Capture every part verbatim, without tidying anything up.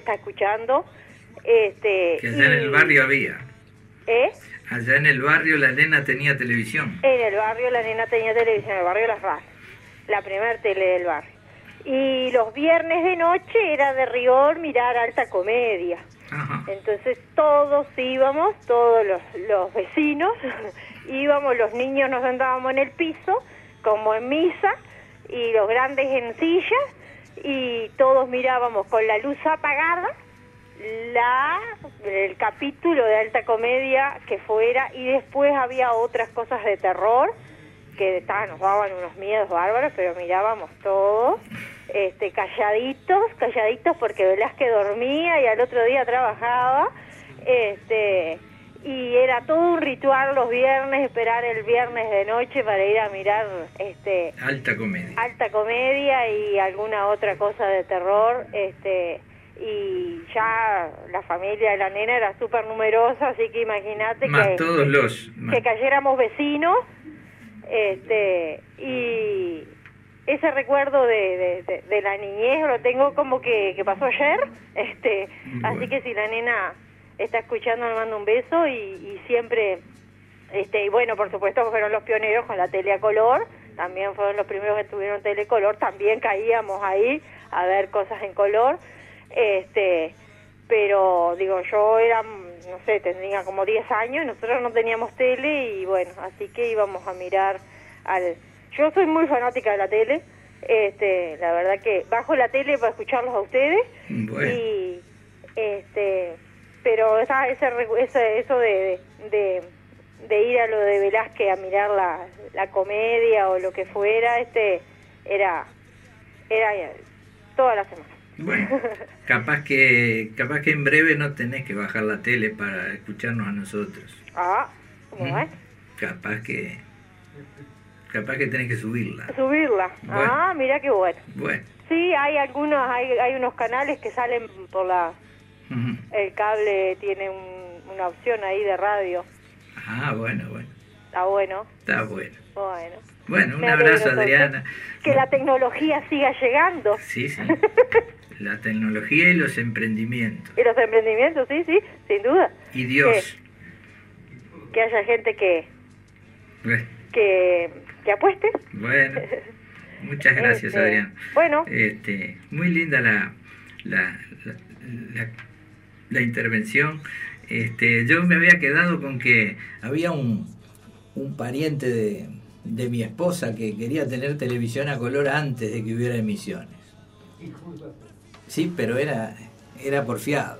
está escuchando. Este, que allá y, en el barrio había. ¿Eh? Allá en el barrio la nena tenía televisión. En el barrio la nena tenía televisión, en el barrio Las Razas, la primer tele del barrio. Y los viernes de noche era de rigor mirar Alta Comedia. Ajá. Entonces todos íbamos, todos los, los vecinos, íbamos, los niños nos sentábamos en el piso, como en misa, y los grandes en sillas, y todos mirábamos con la luz apagada la el capítulo de Alta Comedia que fuera, y después había otras cosas de terror que estaban, nos daban unos miedos bárbaros, pero mirábamos todos este, calladitos, calladitos porque Velázquez dormía y al otro día trabajaba, este, y era todo un ritual los viernes, esperar el viernes de noche para ir a mirar este, Alta Comedia. Alta Comedia y alguna otra cosa de terror, este, y ya la familia de la nena era súper numerosa, así que imagínate que, todos los, que, más. que cayéramos vecinos, este, y ese recuerdo de, de, de, de la niñez lo tengo como que, que pasó ayer, este, bueno. Así que si la nena está escuchando le mando un beso, y, y siempre, este, y bueno, por supuesto fueron los pioneros con la tele a color, también fueron los primeros que tuvieron telecolor, también caíamos ahí a ver cosas en color, este, pero digo, yo era, no sé, tenía como diez años y nosotros no teníamos tele, y bueno, así que íbamos a mirar al... Yo soy muy fanática de la tele, este, la verdad que bajo la tele para escucharlos a ustedes, bueno. y este, pero esa, ese, ese, eso de, de, de ir a lo de Velázquez a mirar la, la comedia o lo que fuera, este, era, era toda la semana. Bueno, capaz que capaz que en breve no tenés que bajar la tele para escucharnos a nosotros. Ah, ¿cómo ¿Mm? es? Capaz que capaz que tenés que subirla. Subirla. Bueno. Ah, mira qué bueno. Bueno. Sí, hay algunos, hay, hay unos canales que salen por la, Uh-huh. el cable tiene un, una opción ahí de radio. Ah, bueno, bueno. Está bueno. Está bueno. Bueno. Bueno, un Me alegro, abrazo, entonces, Adriana. que la tecnología siga llegando. Sí, sí. La tecnología y los emprendimientos. Y los emprendimientos, sí, sí, sin duda. Y Dios. Que, que haya gente que, Bueno. que, que apueste. Bueno. Muchas gracias, Este, Adriana. Bueno. Este, muy linda la, la, la, la, la intervención. Este, yo me había quedado con que había un, un pariente de, de mi esposa que quería tener televisión a color antes de que hubiera emisiones. Sí, pero era, era porfiado.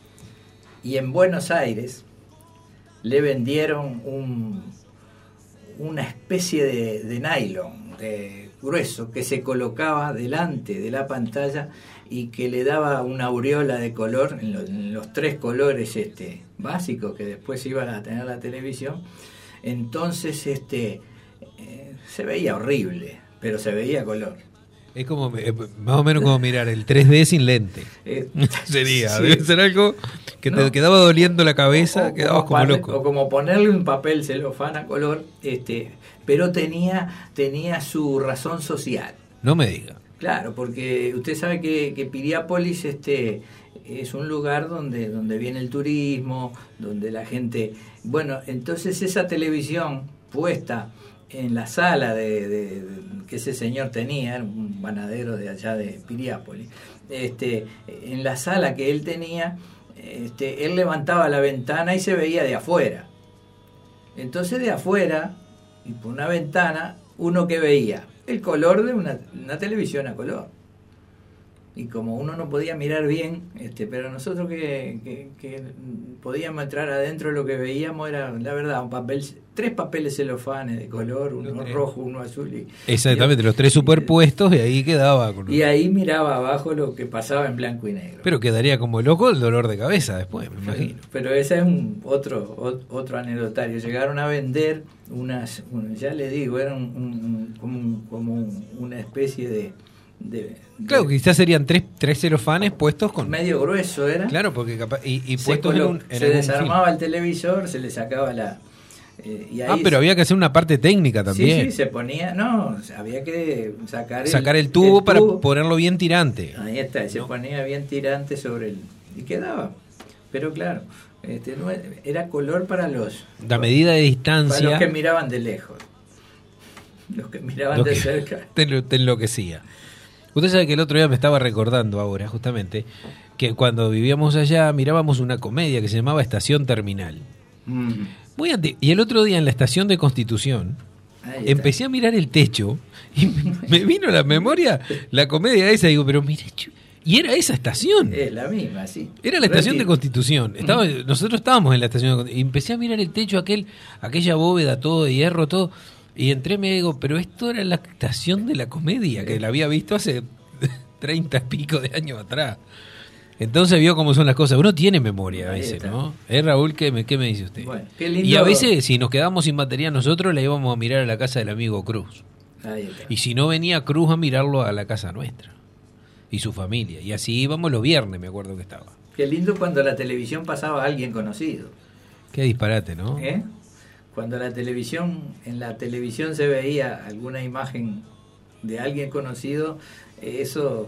Y en Buenos Aires le vendieron un, una especie de, de nylon de grueso que se colocaba delante de la pantalla y que le daba una aureola de color en los, en los tres colores este, básicos que después iban a tener la televisión. Entonces este, eh, se veía horrible, pero se veía color. Es como eh, más o menos como mirar el tres D sin lente. Eh, Sería, sí. debe ser algo que No. te quedaba doliendo la cabeza, O- o quedabas como pane- loco. O como ponerle un papel celofán a color, este, pero tenía, tenía su razón social. No me diga. Claro, porque usted sabe que, que Piriápolis este, es un lugar donde, donde viene el turismo, donde la gente... Bueno, entonces esa televisión puesta en la sala de, de, de, que ese señor tenía, un panadero de allá de Piriápolis, este, en la sala que él tenía, este, él levantaba la ventana y se veía de afuera. Entonces de afuera, y por una ventana, uno que veía el color de una, una televisión a color. Y como uno no podía mirar bien, este, pero nosotros que, que, que podíamos entrar adentro, lo que veíamos era, la verdad, un papel, tres papeles celofanes de color, uno rojo, uno azul. Y, Exactamente, y, los tres superpuestos y ahí quedaba. Con... Y ahí miraba abajo lo que pasaba en blanco y negro. Pero quedaría como loco el dolor de cabeza después, me imagino. Pero, pero ese es un otro otro anecdotario. Llegaron a vender unas, un, ya le digo, era un, un, como, un, como un, una especie de... De, claro, de, quizás serían tres, tres celofanes puestos con... medio grueso era. Claro, porque capaz... Y, y se puestos colo- en un... En se algún desarmaba film. el televisor, se le sacaba la, Eh, y ahí ah, pero había que hacer una parte técnica también. Sí, sí, se ponía, no, había que sacar el, sacar el tubo, el para tubo. ponerlo bien tirante. Ahí está, se ¿no? ponía bien tirante sobre el... y quedaba. Pero claro, este, no, era color para los... La medida de distancia... Para los que miraban de lejos. Los que miraban lo de que cerca. Te, te enloquecía. Usted sabe que el otro día me estaba recordando ahora, justamente, que cuando vivíamos allá mirábamos una comedia que se llamaba Estación Terminal. Mm. Muy ante- y el otro día en la estación de Constitución Ahí está. empecé a mirar el techo y me, me vino a la memoria la comedia esa. Digo, pero mire, chu- y era esa estación. Es la misma, sí. Era la estación de Retiro. Constitución. Estaba, nosotros estábamos en la estación de Constitución. Y empecé a mirar el techo, aquel, aquella bóveda, todo de hierro, todo. Y entré y me digo, pero esto era la estación de la comedia, que la había visto hace treinta y pico de años atrás. Entonces vio cómo son las cosas. Uno tiene memoria a Ahí veces, está. ¿no? ¿Eh, Raúl? ¿Qué me, qué me dice usted? Bueno, qué lindo. Y a veces, si nos quedamos sin batería nosotros, la íbamos a mirar a la casa del amigo Cruz. Ahí está. Y si no venía Cruz a mirarlo a la casa nuestra. Y su familia. Y así íbamos los viernes, me acuerdo que estaba. Qué lindo cuando la televisión pasaba a alguien conocido. Qué disparate, ¿no? ¿Eh? Cuando la televisión, en la televisión se veía alguna imagen de alguien conocido, eso,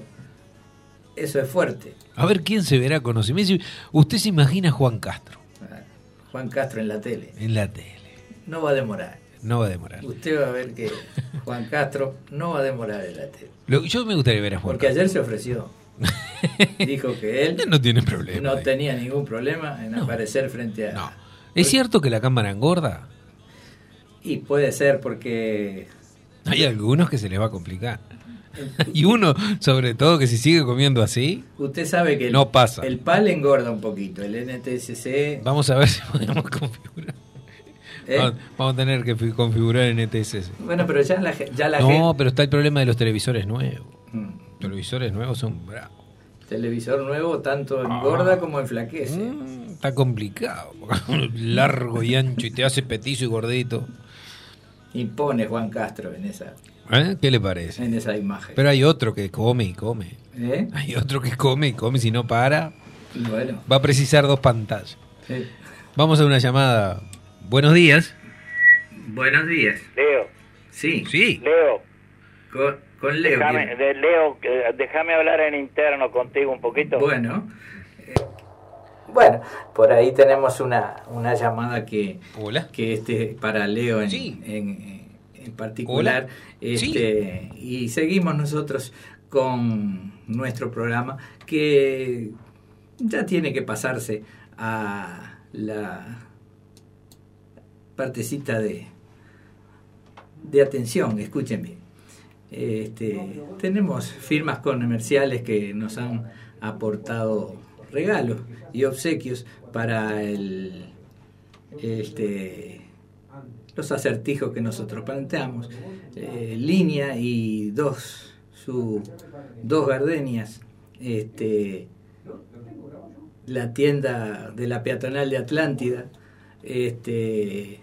eso es fuerte. A ver quién se verá conocido. Me dice, usted se imagina a Juan Castro Juan Castro en la tele. en la tele. No va a demorar. No va a demorar. Usted va a ver que Juan Castro no va a demorar en la tele. Lo, yo me gustaría ver a Juan Porque Castro. ayer se ofreció. Dijo que él no tiene problema. no eh. tenía ningún problema en No. aparecer frente a... No. ¿Es cierto que la cámara engorda? Y puede ser porque... Hay algunos que se les va a complicar. Y uno, sobre todo, que si sigue comiendo así, Usted sabe que el, No pasa. el P A L engorda un poquito, el N T S C... vamos a ver si podemos configurar. ¿eh? Vamos, vamos a tener que fi- configurar en E T S S. Bueno, pero ya la, ge- ya la No, gente... pero está el problema de los televisores nuevos. Mm. Televisores nuevos son bravos. Televisor nuevo tanto engorda como enflaquece. Mm, está complicado. Largo y ancho y te hace petizo y gordito. Impone Juan Castro en esa, ¿Eh? ¿Qué le parece? en esa imagen. Pero hay otro que come y come. ¿Eh? Hay otro que come y come. Si no para, Y bueno, va a precisar dos pantallas. sí. Vamos a una llamada. Buenos días. Buenos días. Leo, Sí, Sí. Leo, con, con Leo. déjame, ¿quién? de- Leo, eh, déjame hablar en interno contigo un poquito. Bueno. eh, bueno, por ahí tenemos una, una llamada que, Hola. que este para Leo en, Sí. en, en particular. Hola. Este, Y seguimos nosotros con nuestro programa que ya tiene que pasarse a la partecita de, de atención, escuchen bien. Este, tenemos firmas comerciales que nos han aportado regalos y obsequios para el, este, los acertijos que nosotros planteamos. Eh, línea y dos, su, dos gardenias, este, la tienda de la peatonal de Atlántida, este,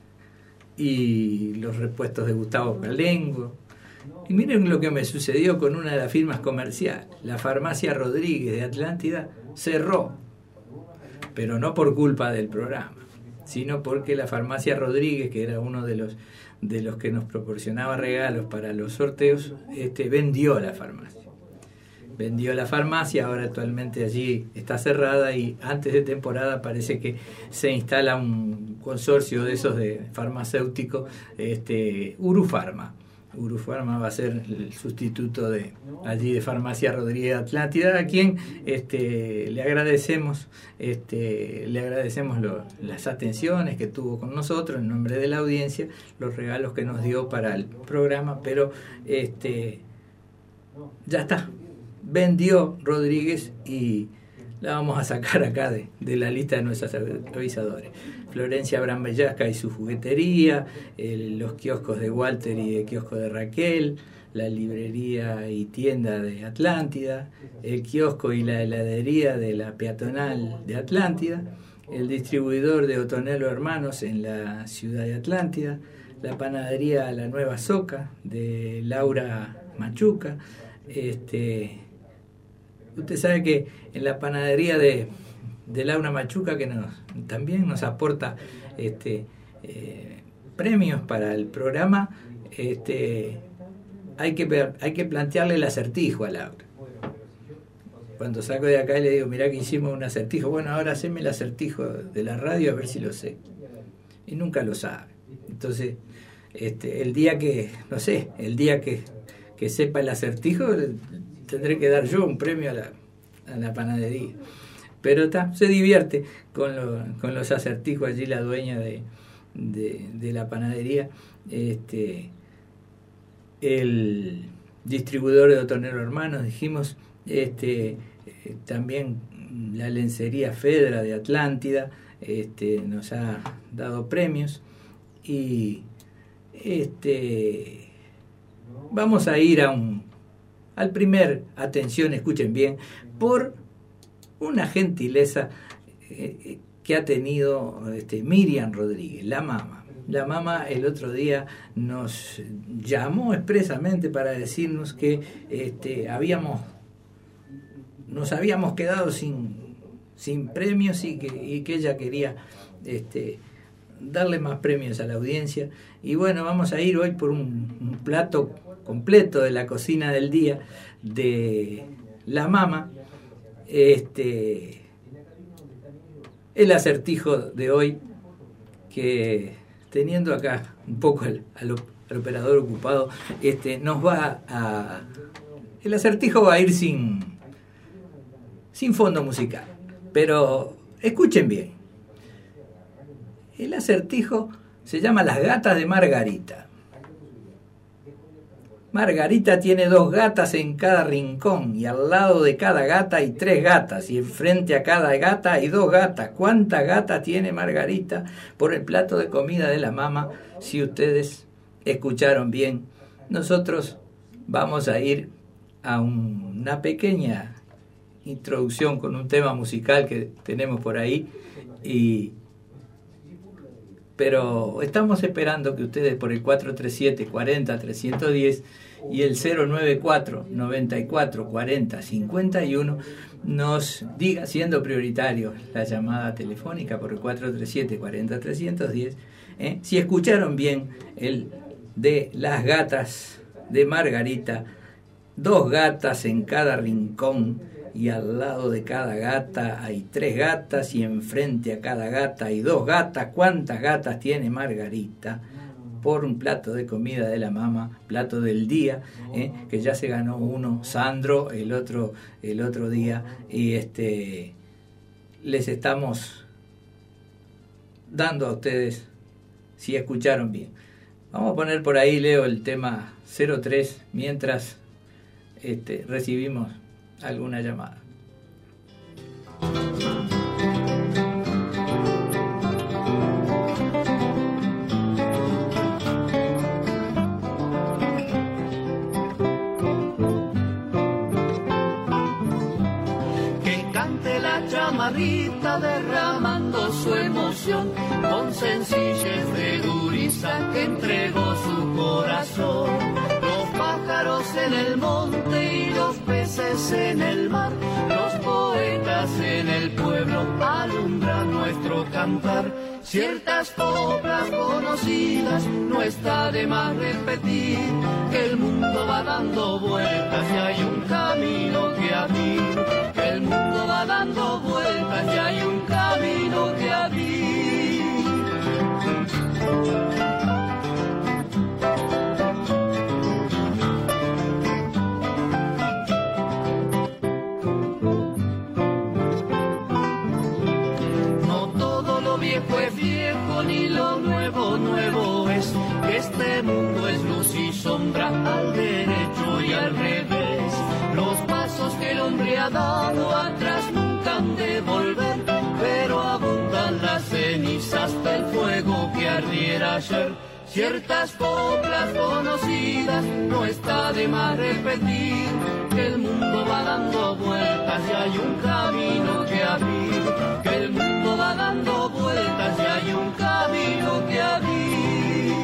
y los repuestos de Gustavo Calengo. Y miren lo que me sucedió con una de las firmas comerciales. La farmacia Rodríguez de Atlántida cerró, pero no por culpa del programa, sino porque la farmacia Rodríguez, que era uno de los de los que nos proporcionaba regalos para los sorteos, este, vendió la farmacia. Vendió la farmacia, ahora actualmente allí está cerrada y antes de temporada parece que se instala un consorcio de esos de farmacéutico, este, Urufarma. Urufarma va a ser el sustituto de allí de Farmacia Rodríguez Atlántida, a quien este, le agradecemos, este, le agradecemos lo, las atenciones que tuvo con nosotros en nombre de la audiencia, los regalos que nos dio para el programa, pero este, ya está. Vendió Rodríguez y la vamos a sacar acá de, de la lista de nuestros avisadores. Florencia Abraham Bellasca y su juguetería, el, los kioscos de Walter y el kiosco de Raquel, la librería y tienda de Atlántida, el kiosco y la heladería de la peatonal de Atlántida, el distribuidor de Otonelo Hermanos en la ciudad de Atlántida, la panadería La Nueva Soca de Laura Machuca. Este, usted sabe que en la panadería de, de Laura Machuca, que nos, también nos aporta este, eh, premios para el programa, este, hay que, hay que plantearle el acertijo a Laura. Cuando saco de acá y le digo, mirá que hicimos un acertijo, bueno, ahora haceme el acertijo de la radio a ver si lo sé. Y nunca lo sabe. Entonces, este, el día que, no sé, el día que, que sepa el acertijo, tendré que dar yo un premio a la, a la panadería. Pero está, se divierte con, lo, con los acertijos allí la dueña de, de, de la panadería. Este, el distribuidor de Otonero Hermanos, dijimos, este, eh, también la lencería Fedra de Atlántida, este, nos ha dado premios y este, vamos a ir a un, al primer, atención, escuchen bien, por una gentileza eh, que ha tenido este, Miriam Rodríguez, la mamá. La mamá el otro día nos llamó expresamente para decirnos que este, habíamos nos habíamos quedado sin, sin premios y que, y que ella quería este, darle más premios a la audiencia. Y bueno, vamos a ir hoy por un, un plato completo de la cocina del día de la mama. Este, el acertijo de hoy, que teniendo acá un poco al, al, al operador ocupado, este, nos va a... El acertijo va a ir sin... sin fondo musical, pero escuchen bien. El acertijo se llama Las gatas de Margarita. Margarita tiene dos gatas en cada rincón y al lado de cada gata hay tres gatas y enfrente a cada gata hay dos gatas. ¿Cuántas gatas tiene Margarita? Por el plato de comida de la mama, si ustedes escucharon bien. Nosotros vamos a ir a un, una pequeña introducción con un tema musical que tenemos por ahí, y pero estamos esperando que ustedes por el cuatro tres siete, cuarenta, trescientos diez y el cero nueve cuatro, noventa y cuatro, cuarenta, cincuenta y uno nos diga, siendo prioritario la llamada telefónica por el cuatro tres siete, cuarenta, trescientos diez, ¿eh? si escucharon bien el de Las gatas de Margarita, dos gatas en cada rincón y al lado de cada gata hay tres gatas y enfrente a cada gata hay dos gatas. ¿Cuántas gatas tiene Margarita? Por un plato de comida de la mama, plato del día, ¿eh? que ya se ganó uno, Sandro, el otro, el otro día, y este les estamos dando a ustedes, si escucharon bien. Vamos a poner por ahí, Leo, el tema cero tres, mientras este, recibimos alguna llamada. Que cante la chamarrita derramando su emoción con sencillez de dureza que entregó su corazón. Pájaros en el monte y los peces en el mar, los poetas en el pueblo alumbran nuestro cantar. Ciertas coplas conocidas no está de más repetir, que el mundo va dando vueltas y hay un camino que abrir, que el mundo va dando vueltas y hay un camino que abrir. Pues viejo ni lo nuevo nuevo es, que este mundo es luz y sombra al derecho y al revés. Los pasos que el hombre ha dado atrás nunca han de volver, pero abundan las cenizas del fuego que ardiera ayer. Ciertas coplas conocidas no está de más repetir, que el mundo va dando vueltas y hay un camino que abrir, que el mundo va dando vueltas y hay un camino que abrir.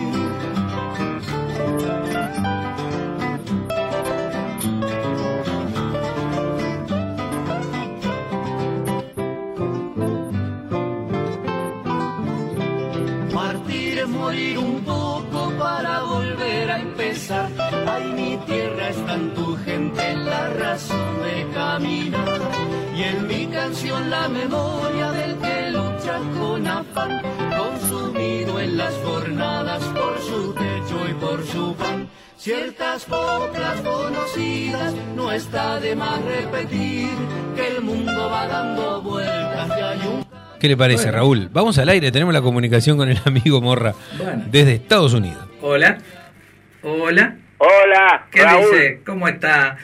Partir morir un poco para volver a empezar. Ay, mi tierra está en tu gente, la razón de caminar. Y en mi canción la memoria del que lucha con afán, consumido en las jornadas por su techo y por su pan. Ciertas coplas conocidas no está de más repetir, que el mundo va dando vueltas y hay un... ¿Qué le parece, bueno, Raúl? Vamos al aire, tenemos la comunicación con el amigo Morra, bueno, desde Estados Unidos. Hola. Hola. Hola, ¿Qué Raúl? dice? ¿Cómo está?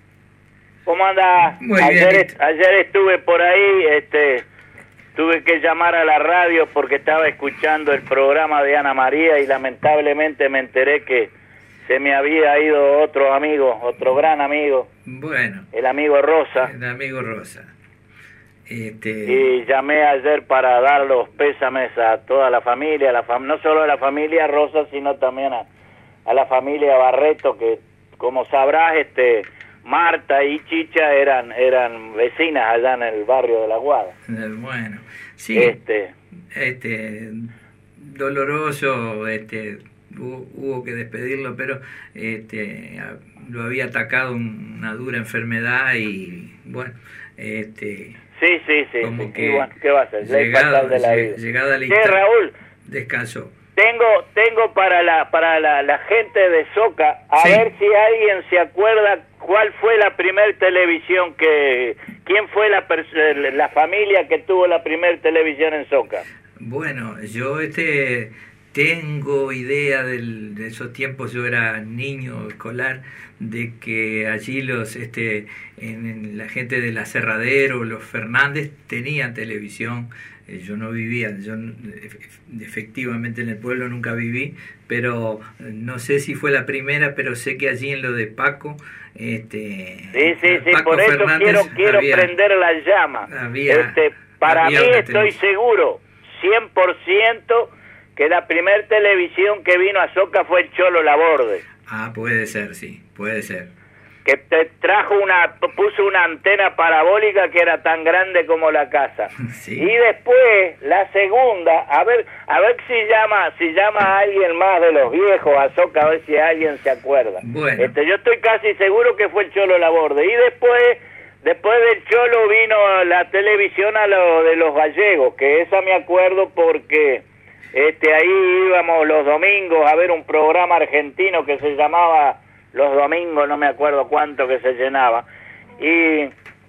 ¿Cómo anda? Muy ayer, bien. Ayer estuve por ahí, este, tuve que llamar a la radio porque estaba escuchando el programa de Ana María y lamentablemente me enteré que se me había ido otro amigo, otro gran amigo. Bueno. El amigo Rosa. El amigo Rosa. Este... Y llamé ayer para dar los pésames a toda la familia, a la fam no solo a la familia Rosa, sino también a, a la familia Barreto, que como sabrás, este, Marta y Chicha eran eran vecinas allá en el barrio de La Guada. Bueno, sí, este, este, doloroso, este, hubo, hubo que despedirlo, pero este, lo había atacado una dura enfermedad y bueno, este... Sí, sí, sí, como sí, que bueno, ¿qué va a hacer? Ley llegada, fatal de la vida. Llegada la Sí, Raúl, descansó. Tengo, tengo para la para la, la gente de Soca, a Sí. ver si alguien se acuerda cuál fue la primer televisión que, quién fue la la familia que tuvo la primer televisión en Soca. Bueno, yo este tengo idea del, de esos tiempos, yo era niño escolar, de que allí los este en, en la gente del Aserradero, los Fernández tenían televisión. Eh, yo no vivía, yo efectivamente en el pueblo nunca viví, pero no sé si fue la primera, pero sé que allí en lo de Paco, este sí, sí, sí, Paco por eso Fernández quiero quiero había, prender la llama. Había, este, para había mí una estoy televisión. seguro, cien por ciento, que la primer televisión que vino a Soca fue el Cholo Laborde. Ah, puede ser, sí, puede ser. Que te trajo una, puso una antena parabólica que era tan grande como la casa. Sí. Y después, la segunda, a ver, a ver si llama, si llama a alguien más de los viejos a Soca, a ver si alguien se acuerda. Bueno. Este, yo estoy casi seguro que fue el Cholo Laborde. Y después, después del Cholo vino la televisión a lo de los gallegos, que esa me acuerdo porque este ahí íbamos los domingos a ver un programa argentino que se llamaba Los Domingos, no me acuerdo cuánto que se llenaba. Y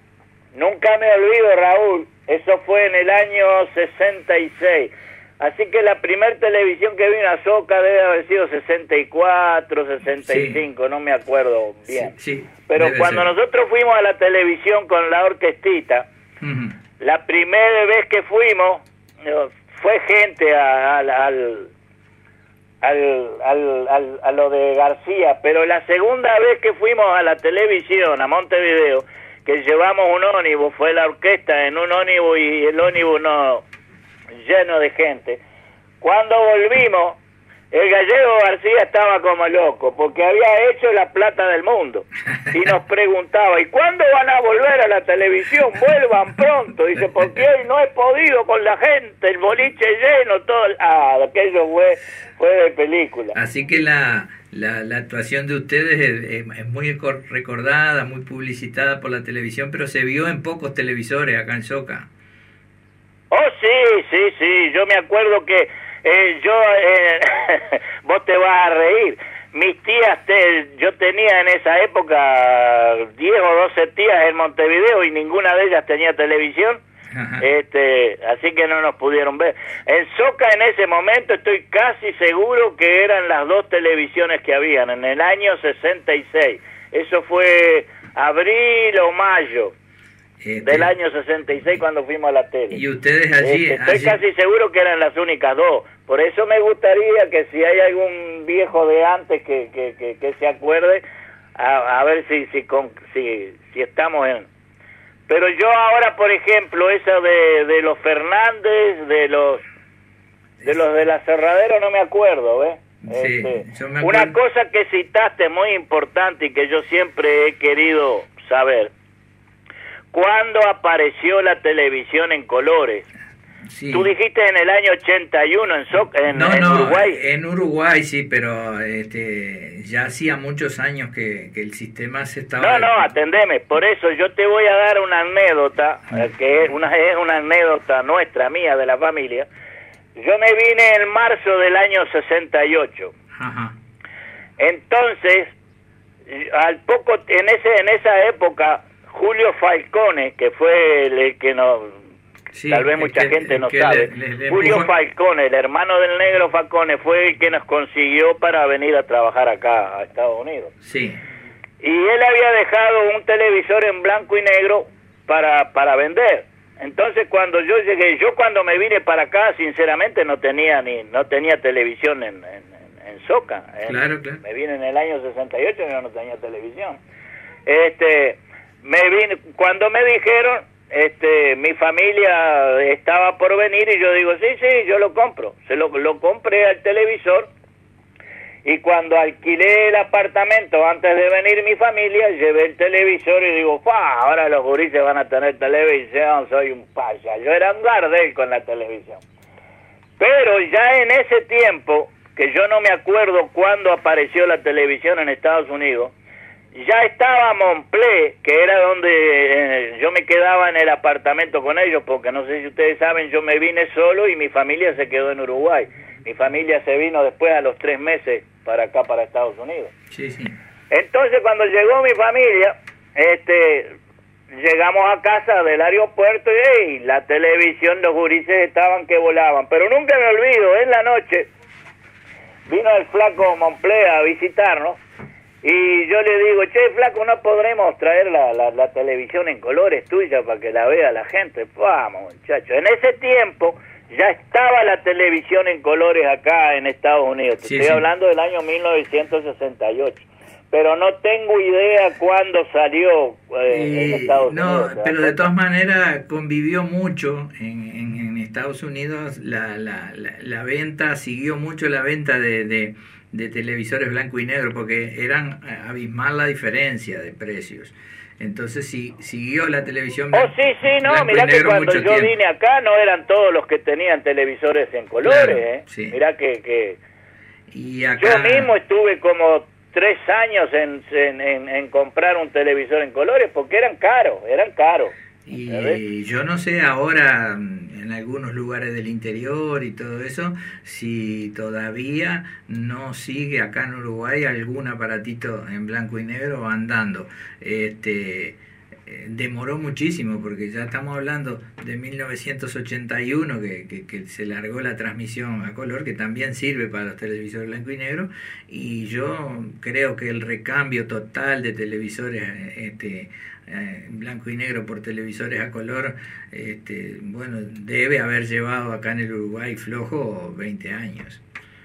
nunca me olvido, Raúl, eso fue en el año sesenta y seis. Así que la primer televisión que vino a Soca debe haber sido sesenta y cuatro, sesenta y cinco, sí. No me acuerdo bien. Sí, sí, pero cuando ser. nosotros fuimos a la televisión con la orquestita, uh-huh. la primera vez que fuimos, fue gente a, a, al... al Al, al, al, a lo de García, pero la segunda vez que fuimos a la televisión, a Montevideo, que llevamos un ónibus, fue la orquesta en un ónibus y el ónibus no lleno de gente. Cuando volvimos, el gallego García estaba como loco, porque había hecho la plata del mundo, y nos preguntaba, ¿y cuándo van a volver a la televisión? Vuelvan pronto, dice, porque hoy no he podido con la gente, el boliche lleno, todo, ah, aquello fue, fue de película. Así que la, la, la actuación de ustedes es, es muy recordada, muy publicitada por la televisión, pero se vio en pocos televisores acá en Soca. Oh, sí, sí, sí, yo me acuerdo que Eh, yo, eh, vos te vas a reír, mis tías, te, yo tenía en esa época diez o doce tías en Montevideo y ninguna de ellas tenía televisión, este, así que no nos pudieron ver. En Soca en ese momento estoy casi seguro que eran las dos televisiones que habían, en el año sesenta y seis, eso fue abril o mayo. Este, del año sesenta y seis cuando fuimos a la tele. Y ustedes allí... Este, estoy allí... casi seguro que eran las únicas dos. Por eso me gustaría que si hay algún viejo de antes que, que, que, que se acuerde, a, a ver si si, con, si si estamos en... Pero yo ahora, por ejemplo, eso de, de los Fernández, de los de los de la Aserradero, no me acuerdo, ¿ves? Sí, este, yo me acuerdo. Una cosa que citaste muy importante y que yo siempre he querido saber... ¿Cuándo apareció la televisión en colores? Sí. Tú dijiste en el año ochenta y uno en, so en, no, en no, Uruguay. En Uruguay sí, pero este, ya hacía muchos años que, que el sistema se estaba... No, no, atendeme. Por eso yo te voy a dar una anécdota, eh, que es una, es una anécdota nuestra, mía, de la familia. Yo me vine en marzo del año sesenta y ocho. Ajá. Entonces, al poco, en ese en esa época, Julio Falcone, que fue el, el que nos... Sí, tal vez mucha que, gente no sabe. Le, le, le Julio empujó... Falcone, el hermano del negro Falcone, fue el que nos consiguió para venir a trabajar acá a Estados Unidos. Sí. Y él había dejado un televisor en blanco y negro para para vender. Entonces cuando yo llegué, yo cuando me vine para acá, sinceramente no tenía ni no tenía televisión en en, en Soca. Claro, claro. Me vine en el año sesenta y ocho y yo no tenía televisión. Este, me vine cuando me dijeron Este, mi familia estaba por venir y yo digo, sí, sí, yo lo compro. Se lo, lo compré al televisor y cuando alquilé el apartamento antes de venir mi familia, llevé el televisor y digo, ¡fua! Ahora los gurises van a tener televisión, soy un paya. Yo era un gardel con la televisión. Pero ya en ese tiempo, que yo no me acuerdo cuándo apareció la televisión en Estados Unidos, ya estaba Montplé, que era donde eh, yo me quedaba en el apartamento con ellos, porque no sé si ustedes saben, yo me vine solo y mi familia se quedó en Uruguay. Mi familia se vino después a los tres meses para acá, para Estados Unidos. Sí, sí. Entonces cuando llegó mi familia, este, llegamos a casa del aeropuerto y hey, la televisión, los gurises estaban que volaban. Pero nunca me olvido, en la noche vino el flaco Montplé a visitarnos. Y yo le digo, che, flaco, ¿no podremos traer la, la, la televisión en colores tuya para que la vea la gente? Vamos, muchacho. En ese tiempo ya estaba la televisión en colores acá en Estados Unidos. Te sí, estoy sí. hablando del año mil novecientos sesenta y ocho. Pero no tengo idea cuándo salió eh, eh, en Estados no, Unidos. No, pero de todas maneras convivió mucho en, en, en Estados Unidos. La, la, la, la venta, siguió mucho la venta de... de de televisores blanco y negro, porque eran abismal la diferencia de precios. Entonces sí, siguió la televisión blanco, oh, sí, sí, no, mirá que cuando yo tiempo. vine acá no eran todos los que tenían televisores en colores, claro, ¿eh? Sí. Mirá que, que... Y acá... yo mismo estuve como tres años en, en, en, en comprar un televisor en colores, porque eran caros, eran caros. Y yo no sé ahora en algunos lugares del interior y todo eso si todavía no sigue acá en Uruguay algún aparatito en blanco y negro andando. Este demoró muchísimo porque ya estamos hablando de mil novecientos ochenta y uno que, que, que se largó la transmisión a color, que también sirve para los televisores blanco y negro, y yo creo que el recambio total de televisores este Eh, blanco y negro por televisores a color, este, bueno, debe haber llevado acá en el Uruguay flojo veinte años.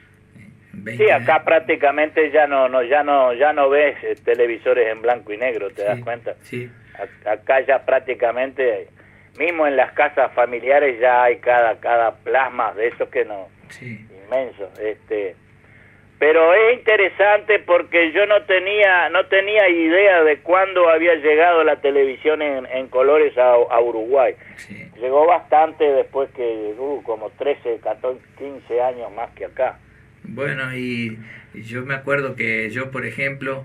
veinte sí, acá años. Prácticamente ya no, no, ya no, ya no ves eh, televisores en blanco y negro, ¿te sí, das cuenta? Sí. A, acá ya prácticamente, mismo en las casas familiares ya hay cada, cada plasma de esos que no, sí. inmenso, este. Pero es interesante porque yo no tenía no tenía idea de cuándo había llegado la televisión en, en colores a, a Uruguay. Sí. Llegó bastante después que uh, como trece, catorce, quince años más que acá. Bueno, y yo me acuerdo que yo, por ejemplo,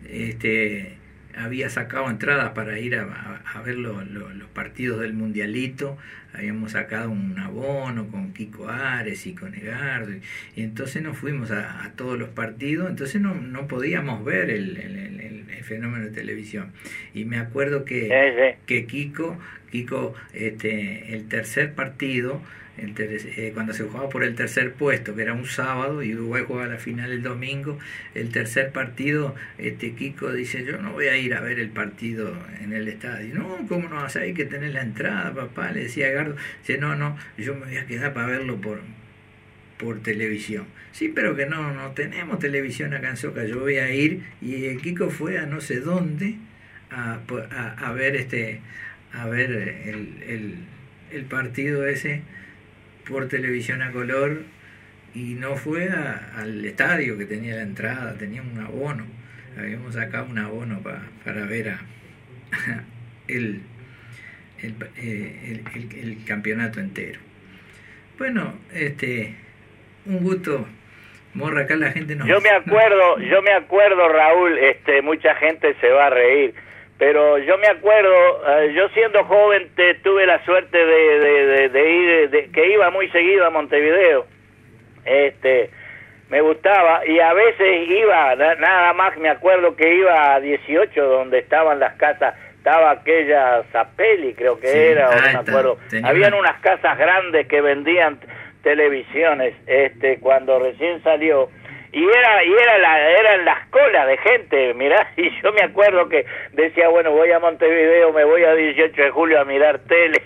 este había sacado entradas para ir a, a, a ver lo, lo, los partidos del Mundialito. Habíamos sacado un abono con Kiko Ares y con Egardo, y, y entonces nos fuimos a, a todos los partidos. Entonces no, no podíamos ver el, el, el, el fenómeno de televisión. Y me acuerdo que, sí, sí. que Kiko, Kiko este, el tercer partido, el ter, eh, cuando se jugaba por el tercer puesto, que era un sábado y Uruguay jugaba la final el domingo, el tercer partido, este Kiko dice, yo no voy a ir a ver el partido en el estadio. No, ¿cómo no vas a ir? Que tenés la entrada, papá, le decía Gardo. Dice, no, no, yo me voy a quedar para verlo por por televisión. Sí, pero que no, no tenemos televisión acá en Soca, yo voy a ir. Y el Kiko fue a no sé dónde a, a, a ver este a ver el, el, el partido ese por televisión a color, y no fue a, al estadio que tenía la entrada, tenía un abono, habíamos sacado un abono pa, para ver a, el, el, eh, el, el, el campeonato entero. Bueno, este, un gusto. Morra, acá la gente no... Yo me acuerdo, yo me acuerdo, Raúl, este, mucha gente se va a reír, pero yo me acuerdo, uh, yo siendo joven te, tuve la suerte de, de, de, de ir, de, que iba muy seguido a Montevideo, este, me gustaba, y a veces iba, na, nada más me acuerdo que iba a dieciocho, donde estaban las casas, estaba aquella Zapelli, creo que sí, era, o no me acuerdo, habían unas casas grandes que vendían televisiones, este, cuando recién salió, y era y era la eran las colas de gente, mirá, y yo me acuerdo que decía, bueno, voy a Montevideo, me voy a dieciocho de julio a mirar tele.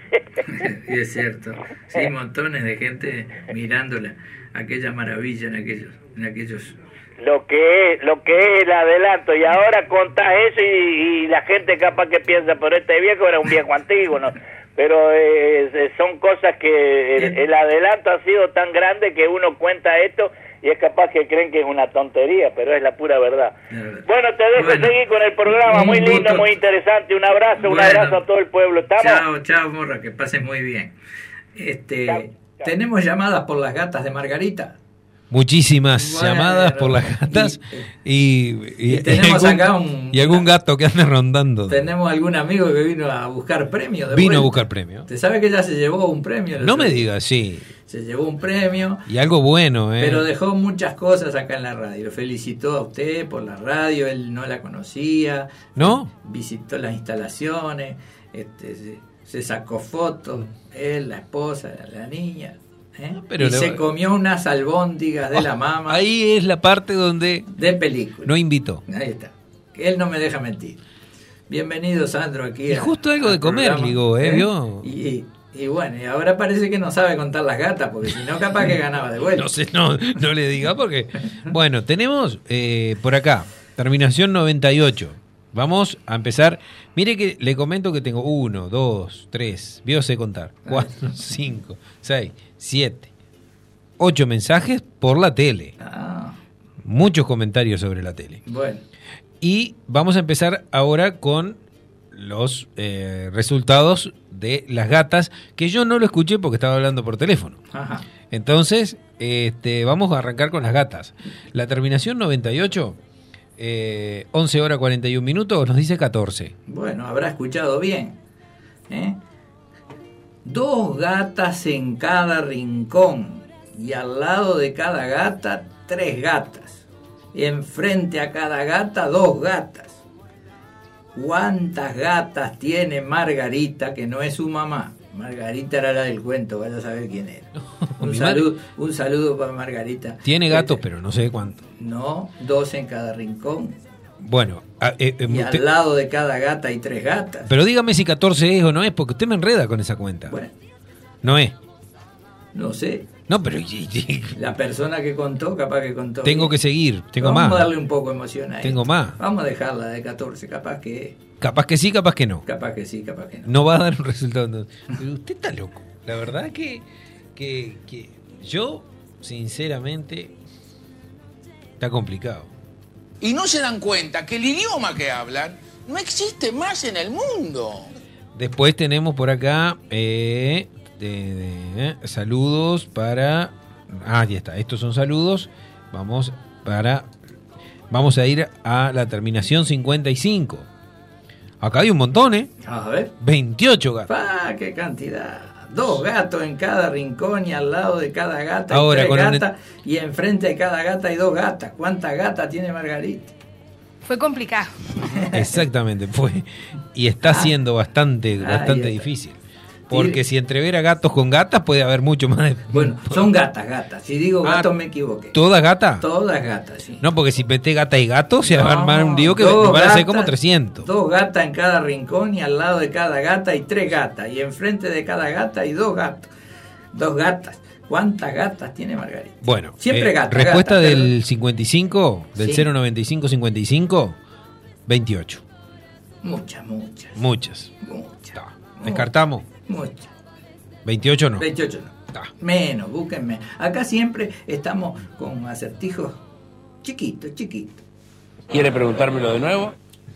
Y es cierto, sí, montones de gente mirándola, aquella maravilla en aquellos, en aquellos lo que es, lo que es el adelanto, y ahora contás eso y, y la gente capaz que piensa, pero este viejo era un viejo antiguo, ¿no? Pero eh, son cosas que el, el adelanto ha sido tan grande que uno cuenta esto y es capaz que creen que es una tontería, pero es la pura verdad. Bueno, te dejo bueno, seguir con el programa, muy lindo, gusto. Muy interesante. Un abrazo, bueno, un abrazo a todo el pueblo. ¿Estamos? Chao, chao, Morra, que pases muy bien. Este, chao, chao. Tenemos llamadas por las gatas de Margarita. Muchísimas bueno, llamadas por las gatas y, y, y, y tenemos algún, acá un y algún gato que anda rondando. Tenemos algún amigo que vino a buscar premio. De vino vuelta. a buscar premio. ¿Te sabe que ya se llevó un premio? No me digas, sí. Se llevó un premio. Y algo bueno, ¿eh? Pero dejó muchas cosas acá en la radio. Felicitó a usted por la radio, él no la conocía. ¿No? Visitó las instalaciones, este, se, se sacó fotos, él, la esposa, la niña. ¿Eh? Pero y le... se comió unas albóndigas de oh, la mama. Ahí es la parte donde... De película. No invitó. Ahí está. Él no me deja mentir. Bienvenido, Sandro, aquí. Y a, justo algo de comer, programa, digo, ¿eh? ¿Vio? Y, y, y bueno, y ahora parece que no sabe contar las gatas, porque si no, capaz que ganaba de vuelta. No sé, no, no le diga porque... Bueno, tenemos eh, por acá, terminación noventa y ocho. Vamos a empezar. Mire que le comento que tengo uno, dos, tres, vio sé contar, cuatro, cinco, seis, siete, ocho mensajes por la tele. Ah. Muchos comentarios sobre la tele. Bueno. Y vamos a empezar ahora con los eh, resultados de las gatas, que yo no lo escuché porque estaba hablando por teléfono. Ajá. Entonces, este, vamos a arrancar con las gatas. La terminación noventa y ocho... Eh, once horas cuarenta y un minutos, nos dice catorce. Bueno, habrá escuchado bien. ¿Eh? Dos gatas en cada rincón y al lado de cada gata tres gatas. Enfrente a cada gata dos gatas. ¿Cuántas gatas tiene Margarita que no es su mamá? Margarita era la del cuento, vaya a saber quién era. Un saludo, un saludo para Margarita. Tiene gatos, pero no sé cuánto. No, dos en cada rincón. Bueno, eh, eh, y usted... al lado de cada gata hay tres gatas. Pero dígame si catorce es o no es, porque usted me enreda con esa cuenta. Bueno. No es. No sé. No, pero... La persona que contó, capaz que contó. Tengo bien. que seguir, tengo Vamos más. Vamos a darle un poco de emoción a Tengo esto. más. Vamos a dejarla de catorce, capaz que... Capaz que sí, capaz que no. Capaz que sí, capaz que no. No va a dar un resultado. Pero usted está loco. La verdad que, que, que yo, sinceramente, está complicado. Y no se dan cuenta que el idioma que hablan no existe más en el mundo. Después tenemos por acá eh, de, de, eh, saludos para... Ah, ya está. Estos son saludos. Vamos para... Vamos a ir a la terminación cincuenta y cinco. Acá hay un montón, ¿eh? A ver. veintiocho gatos. ¡Ah, qué cantidad! Dos gatos en cada rincón y al lado de cada gata Ahora, hay tres con gatas un... y enfrente de cada gata hay dos gatas. ¿Cuántas gatas tiene Margarita? Fue complicado. Exactamente, fue. Y está siendo bastante, bastante difícil. Porque si entrevera gatos con gatas puede haber mucho más. De... Bueno, son gatas, gatas. Si digo gatos ah, me equivoqué. ¿Todas gatas? Todas gatas, sí. No, porque si mete gata y gato se no, va a armar un lío que van gatas, a ser como trescientos. Dos gatas en cada rincón y al lado de cada gata hay tres gatas. Y enfrente de cada gata hay dos gatos. Dos gatas. ¿Cuántas gatas tiene Margarita? Bueno, siempre eh, gatas. Respuesta gata, del pero... cincuenta y cinco, del sí. cero noventa y cinco cincuenta y cinco, veintiocho. Muchas, muchas. Muchas. Muchas. Ta. ¿Descartamos? Muchas. veintiocho no. veintiocho no. Ta. Menos, búsquenme. Acá siempre estamos con acertijos chiquitos, chiquitos. ¿Quiere preguntármelo de nuevo?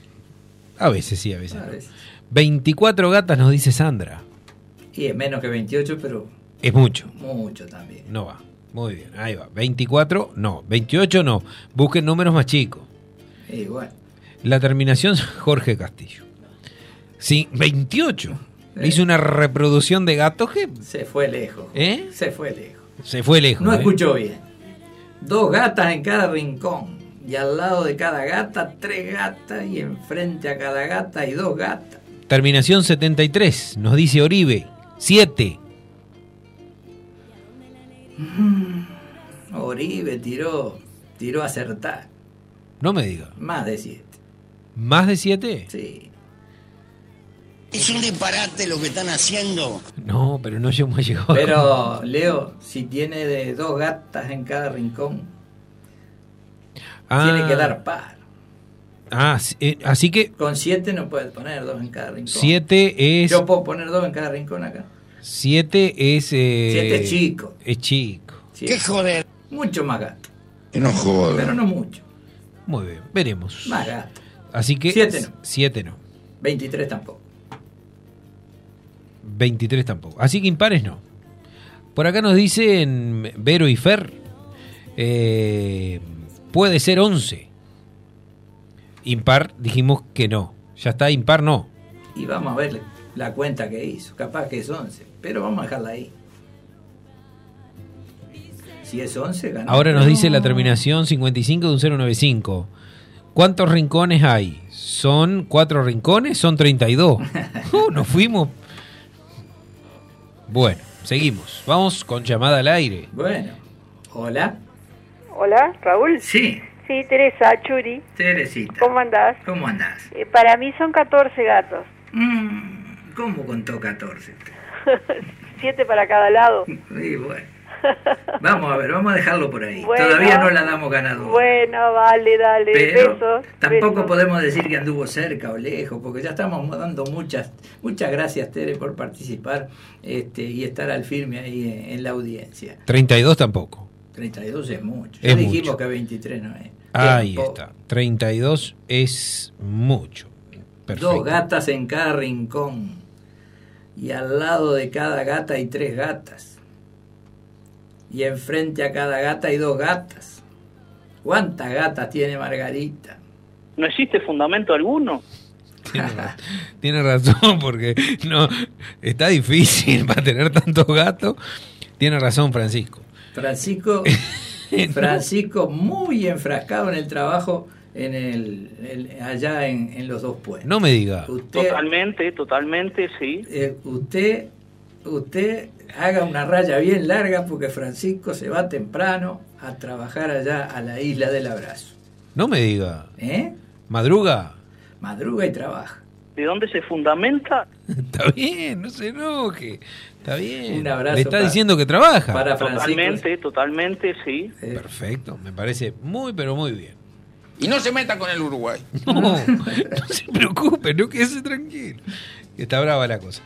A veces sí, a veces. A no. veces. veinticuatro gatas nos dice Sandra. Y es menos que veintiocho, pero Es mucho. Mucho también. No va. Muy bien, ahí va. veinticuatro, no. veintiocho, no. Busquen números más chicos. Igual. La terminación, Jorge Castillo. Sí, veintiocho. Eh. Hizo una reproducción de gatos que... Se fue lejos. ¿Eh? Se fue lejos. Se fue lejos. No ¿eh? escuchó bien. Dos gatas en cada rincón. Y al lado de cada gata, tres gatas. Y enfrente a cada gata hay dos gatas. Terminación setenta y tres. Nos dice Oribe. siete. Oribe tiró, tiró a acertar. No me diga. Más de siete. ¿Más de siete? Sí. Es un disparate lo que están haciendo. No, pero no hemos llegado. Pero, Leo, si tiene de dos gatas en cada rincón, ah, tiene que dar par. Ah, eh, así que... Con siete no puedes poner dos en cada rincón. siete es... Yo puedo poner dos en cada rincón acá. siete es... Eh, siete es chico. Es chico. Siete. ¿Qué joder? Mucho más gato. Que no joder. Pero no mucho. Muy bien, veremos. Más gato. Así que... siete no. siete no. veintitrés tampoco. veintitrés tampoco. Así que impares no. Por acá nos dicen Vero y Fer. Eh, puede ser once. Impar dijimos que no. Ya está, impar no. Y vamos a ver la cuenta que hizo. Capaz que es once. Pero vamos a dejarla ahí. Si es once, ganamos. Ahora nos dice la terminación cincuenta y cinco de un cero noventa y cinco. ¿Cuántos rincones hay? ¿Son cuatro rincones? Son treinta y dos. Uh, nos fuimos. Bueno, seguimos. Vamos con llamada al aire. Bueno. Hola. Hola, Raúl. Sí, Sí, Teresa, Churi. Teresita. ¿Cómo andás? ¿Cómo andás? Eh, para mí son catorce gatos. Mm, ¿Cómo contó catorce? Siete para cada lado. Y bueno. Vamos a ver, vamos a dejarlo por ahí. Bueno. Todavía no la damos ganadora. Bueno, vale, dale. Pero besos. tampoco besos. podemos decir que anduvo cerca o lejos, porque ya estamos dando muchas muchas gracias, Tere, por participar este, y estar al firme ahí en, en la audiencia. treinta y dos tampoco. treinta y dos es mucho. Es Ya dijimos mucho. que veintitrés no es. Ahí Tiempo. está. treinta y dos es mucho. Perfecto. Dos gatas en cada rincón. Y al lado de cada gata hay tres gatas. Y enfrente a cada gata hay dos gatas. ¿Cuántas gatas tiene Margarita? ¿No existe fundamento alguno? Tiene, ra- tiene razón, porque no está difícil para tener tantos gatos. Tiene razón, Francisco. Francisco, Francisco muy enfrascado en el trabajo en el, el- allá en, en los dos pueblos. No me diga. Usted, Totalmente, totalmente, sí. eh, usted, usted haga una raya bien larga porque Francisco se va temprano a trabajar allá a la isla del Abrazo. No me diga. ¿Eh? Madruga. Madruga y trabaja. ¿De dónde se fundamenta? Está bien, no se enoje. Está bien. Un abrazo Le está para- diciendo que trabaja. para Francisco. Totalmente, totalmente, sí. Eh, Perfecto, me parece muy, pero muy bien. Y no se meta con el Uruguay. No, no se preocupe, no quédese tranquilo. Que está brava la cosa.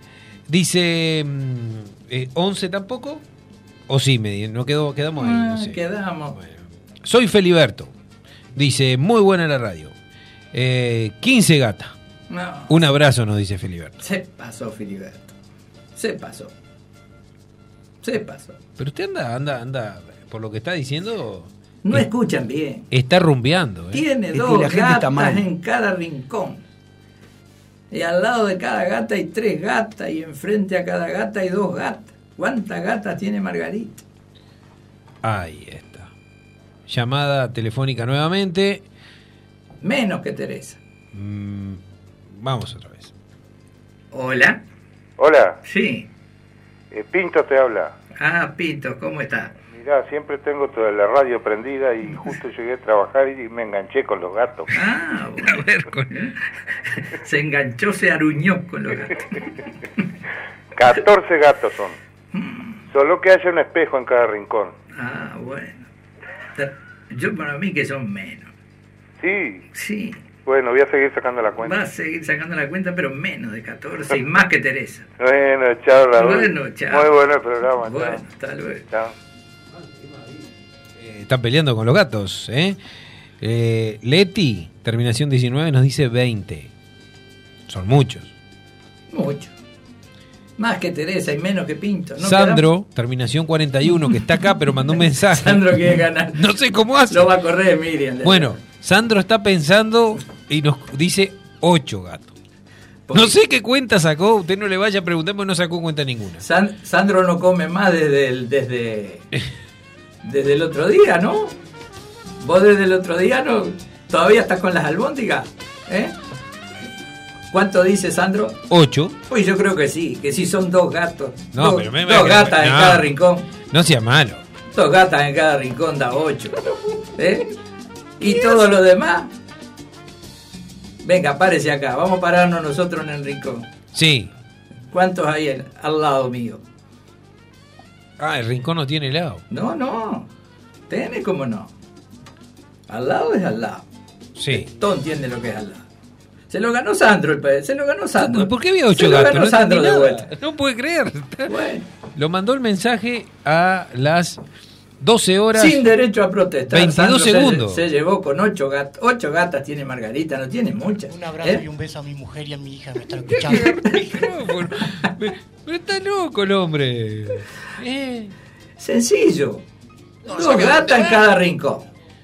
Dice, mm, eh, ¿once tampoco? ¿O sí? Me, no quedó, quedamos ahí. ah, No sé. Quedamos. Bueno. Soy Feliberto. Dice, muy buena la radio. Eh, quince gata. No, Un abrazo, nos dice Feliberto. se pasó Filiberto. Se pasó. Se pasó. Pero usted anda, anda, anda, por lo que está diciendo, No Eh, escuchan bien. está rumbeando. ¿eh? Tiene Es que dos la gente está gatas mal. en cada rincón. Y al lado de cada gata hay tres gatas y enfrente a cada gata hay dos gatas. ¿Cuántas gatas tiene Margarita? Ahí está. Llamada telefónica nuevamente. Menos que Teresa. Mm, vamos otra vez. Hola. Hola, Sí. eh, Pinto te habla. Ah, Pinto, ¿cómo está? Mirá, siempre tengo toda la radio prendida y justo llegué a trabajar y me enganché con los gatos. Ah, bueno. A ver, con... Se enganchó, se aruñó con los gatos. catorce gatos son. Solo que haya un espejo en cada rincón. Ah, bueno. Yo para mí que son menos. Sí, Sí. bueno, voy a seguir sacando la cuenta. Va a seguir sacando la cuenta, pero menos de catorce y más que Teresa. Bueno, chao, Raúl. Bueno, chao. Muy bueno el programa. Bueno, chao. hasta luego. Chao. Eh, están peleando con los gatos, ¿eh? Eh, Leti, terminación diecinueve, nos dice veinte. Son muchos. Mucho. Más que Teresa y menos que Pinto. ¿No Sandro, quedamos? terminación cuarenta y uno, que está acá, pero mandó un mensaje. Sandro quiere ganar. No sé cómo hace. Lo va a correr Miriam. Bueno, Sandro está pensando y nos dice ocho gatos. No sé qué cuenta sacó, usted no le vaya a preguntar porque no sacó cuenta ninguna. San, Sandro no come más desde el, desde, desde el otro día, ¿no? Vos desde el otro día no todavía estás con las albóndigas, ¿eh? ¿Cuánto dice Sandro? Ocho. Pues yo creo que sí, que sí son dos gatos. No, dos, pero me, dos me, gatas me, en no, cada rincón. No sea malo. Dos gatas en cada rincón da ocho. ¿Eh? Y todo lo demás. Venga, párese acá. Vamos a pararnos nosotros en el rincón. Sí. ¿Cuántos hay en, al lado mío? Ah, el rincón no tiene lado. No, no. Tiene como no. Al lado es al lado. Sí. Todo entiende lo que es al lado. Se lo ganó Sandro el país. Se lo ganó Sandro. ¿Por qué había ocho Se gatos? Lo ganó No Sandro de nada. vuelta. No puede creer. Bueno. Lo mandó el mensaje a las doce horas. Sin derecho a protestar. veintidós Sandro segundos. Se, se llevó con ocho gatos. Ocho gatas tiene Margarita, no tiene muchas. Un abrazo ¿Eh? y un beso a mi mujer y a mi hija que me están escuchando. pero, pero está loco el hombre. Eh. Sencillo. No, Dos saca- gatas en cada rincón.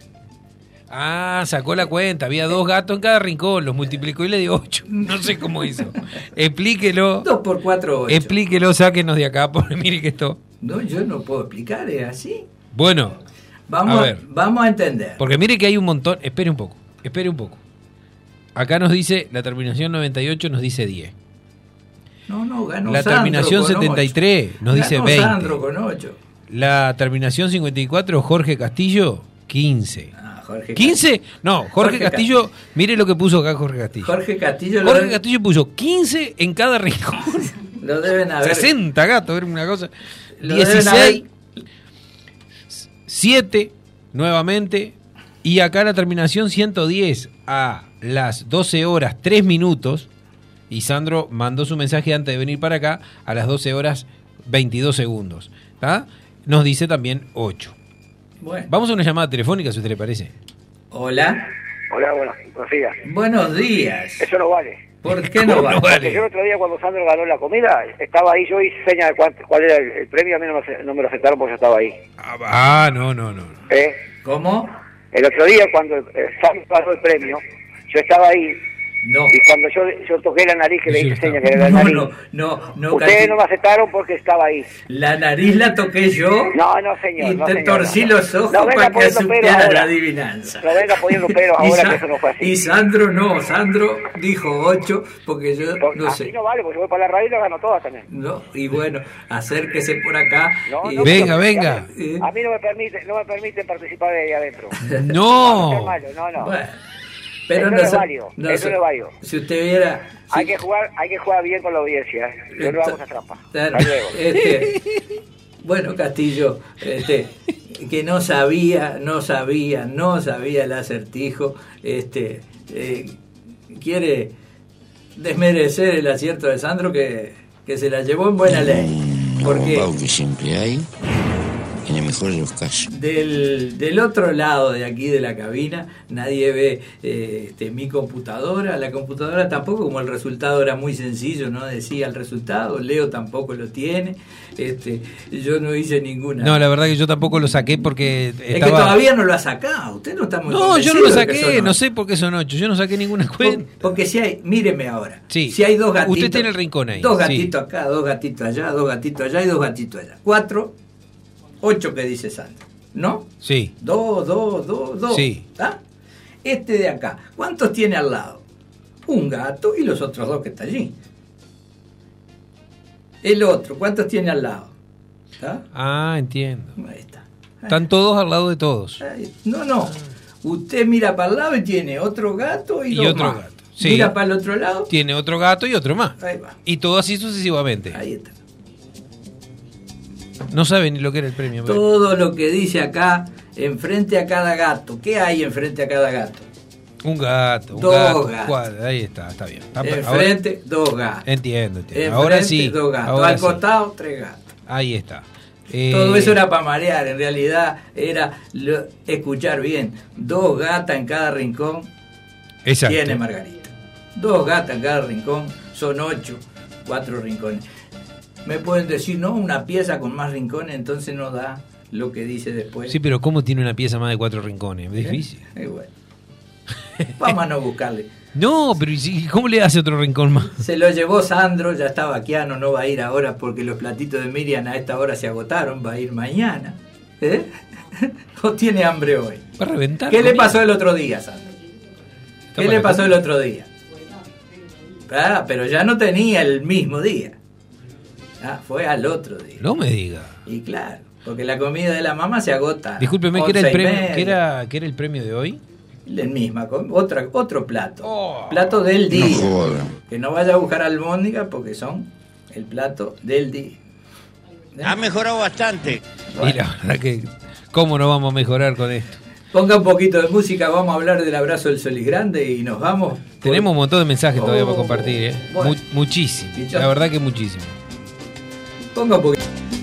Ah, sacó la cuenta. Había dos gatos en cada rincón. Los multiplicó y le dio ocho. No sé cómo hizo. Explíquelo. Dos por cuatro, ocho. Explíquelo, sáquenos de acá. Porque mire que esto. No, yo no puedo explicar, es así. Bueno, Vamos a a, ver. vamos a entender. Porque mire que hay un montón. Espere un poco. Espere un poco. Acá nos dice la terminación noventa y ocho, nos dice diez. No, no, ganó La Sandro terminación con setenta y tres ocho. nos dice Ganó veinte. Sandro con ocho. La terminación cincuenta y cuatro, Jorge Castillo, quince. Ah, Jorge ¿quince? No, Jorge, Jorge Castillo, mire lo que puso acá Jorge Castillo. Jorge Castillo lo, Jorge deben- Castillo puso quince en cada rincón. lo deben haber. sesenta gatos, era una cosa. Lo deben dieciséis, siete nuevamente. Y acá la terminación ciento diez a las doce horas tres minutos. Y Sandro mandó su mensaje antes de venir para acá a las doce horas veintidós segundos. ¿Tá? Nos dice también ocho. Bueno. Vamos a una llamada telefónica, si a usted le parece. Hola. Hola, buenos, buenos días. Buenos días. Eso no vale. ¿Por qué no vale? Porque yo el otro día cuando Sandro ganó la comida, estaba ahí, yo hice seña de cuánto, cuál era el, el premio, a mí no me, no me lo aceptaron porque yo estaba ahí. Ah, no, no, no. ¿Eh? ¿Cómo? El otro día cuando eh, Sandro ganó el premio, yo estaba ahí. No. Y cuando yo, yo toqué la nariz, que le hice seña que era la No, nariz. no, no, no. Ustedes Cati- no me aceptaron porque estaba ahí. La nariz la toqué yo. No, no, señor. Y no, te señor, torcí no. los ojos No venga para que poniendo pelos asumiera la ahora. adivinanza. No venga poniendo pelos Y ahora Sa- que eso no fue así. Y Sandro no, Sandro dijo ocho, porque yo Porque no así sé. no vale, porque yo voy para la radio y la gano todas también. No, y bueno, acérquese por acá. No, y- no, Venga, pero- venga. Eh, A mí no me permite, no me permiten participar de ahí adentro. No. No, malo, no, no. Bueno, pero Eso no, no es so- válido, no eso so- no es válido. Si usted viera. Hay si- que jugar, hay que jugar bien con la audiencia. ¿eh? Yo no hago esa trampa. Claro, Hasta luego. este, bueno, Castillo, este, que no sabía, no sabía, no sabía el acertijo, este, eh, quiere desmerecer el acierto de Sandro que, que se la llevó en buena ley. Porque que siempre hay, en el mejor de los casos. del, del otro lado de aquí de la cabina nadie ve eh, este, mi computadora, la computadora tampoco, como el resultado era muy sencillo, no decía el resultado, Leo tampoco lo tiene, este, yo no hice ninguna. No, la verdad que yo tampoco lo saqué porque Es estaba... que todavía no lo ha sacado, usted no está muy No, yo no convencido lo de que saqué, son ocho. no sé por qué son ocho. Yo no saqué ninguna cuenta. Porque si hay, míreme ahora, Sí. si hay dos gatitos, Usted tiene el rincón ahí, dos sí. gatitos acá, dos gatitos allá, dos gatitos allá y dos gatitos allá, cuatro, ocho que dice Sandro, ¿no? Sí. Dos, dos, dos, dos. Sí. ¿Está? Este de acá, ¿cuántos tiene al lado? Un gato y los otros dos que están allí. El otro, ¿cuántos tiene al lado? ¿Está? Ah, entiendo. Ahí está. Están todos al lado de todos. Ahí. No, no. Usted mira para el lado y tiene otro gato y, Y dos otro más. gato. Sí. Mira para el otro lado. Tiene otro gato y otro más. Ahí va. Y todo así sucesivamente. Ahí está. No sabe ni lo que era el premio. pero- Todo lo que dice acá, enfrente a cada gato. ¿Qué hay enfrente a cada gato? Un gato, un Dos gato. gatos. cuadro, ahí está, está bien. Ah, ahora- Enfrente, dos gatos. Entiendo, entiendo. Enfrente, Ahora sí. dos gatos. ahora Al sí. costado, tres gatos. Ahí está. Eh, Todo eso era para marear, en realidad era lo- escuchar bien. Dos gatas en cada rincón Exacto. tiene Margarita. Dos gatas en cada rincón, son ocho, cuatro rincones. me pueden decir, no, una pieza con más rincones, entonces no da lo que dice después. Sí, pero ¿cómo tiene una pieza más de cuatro rincones? Es difícil. ¿Eh? Eh, bueno. Vamos a no buscarle. No, pero ¿y cómo le hace otro rincón más? Se lo llevó Sandro, ya está vaquiano, no va a ir ahora porque los platitos de Miriam a esta hora se agotaron, va a ir mañana. ¿Eh? ¿O tiene hambre hoy? Va a reventar. ¿Qué le pasó el otro día, Sandro? ¿Qué le pasó el otro día? Ah, pero ya no tenía el mismo día. Ah, fue al otro día. No me diga. Y claro, porque la comida de la mamá se agota. Discúlpeme, ¿qué era el premio, ¿qué era, ¿qué era el premio de hoy? El misma, otra, otro plato. Oh, plato del día. No que no vaya a buscar albóndiga porque son el plato del día. ¿Eh? Ha mejorado bastante. Bueno. Y la verdad que, ¿cómo no vamos a mejorar con esto? Ponga un poquito de música, vamos a hablar del abrazo del Solís Grande y nos vamos. Tenemos un montón de mensajes oh, todavía para compartir, ¿eh? Bueno. Mu muchísimo. La verdad que muchísimo. Ponga un poquito.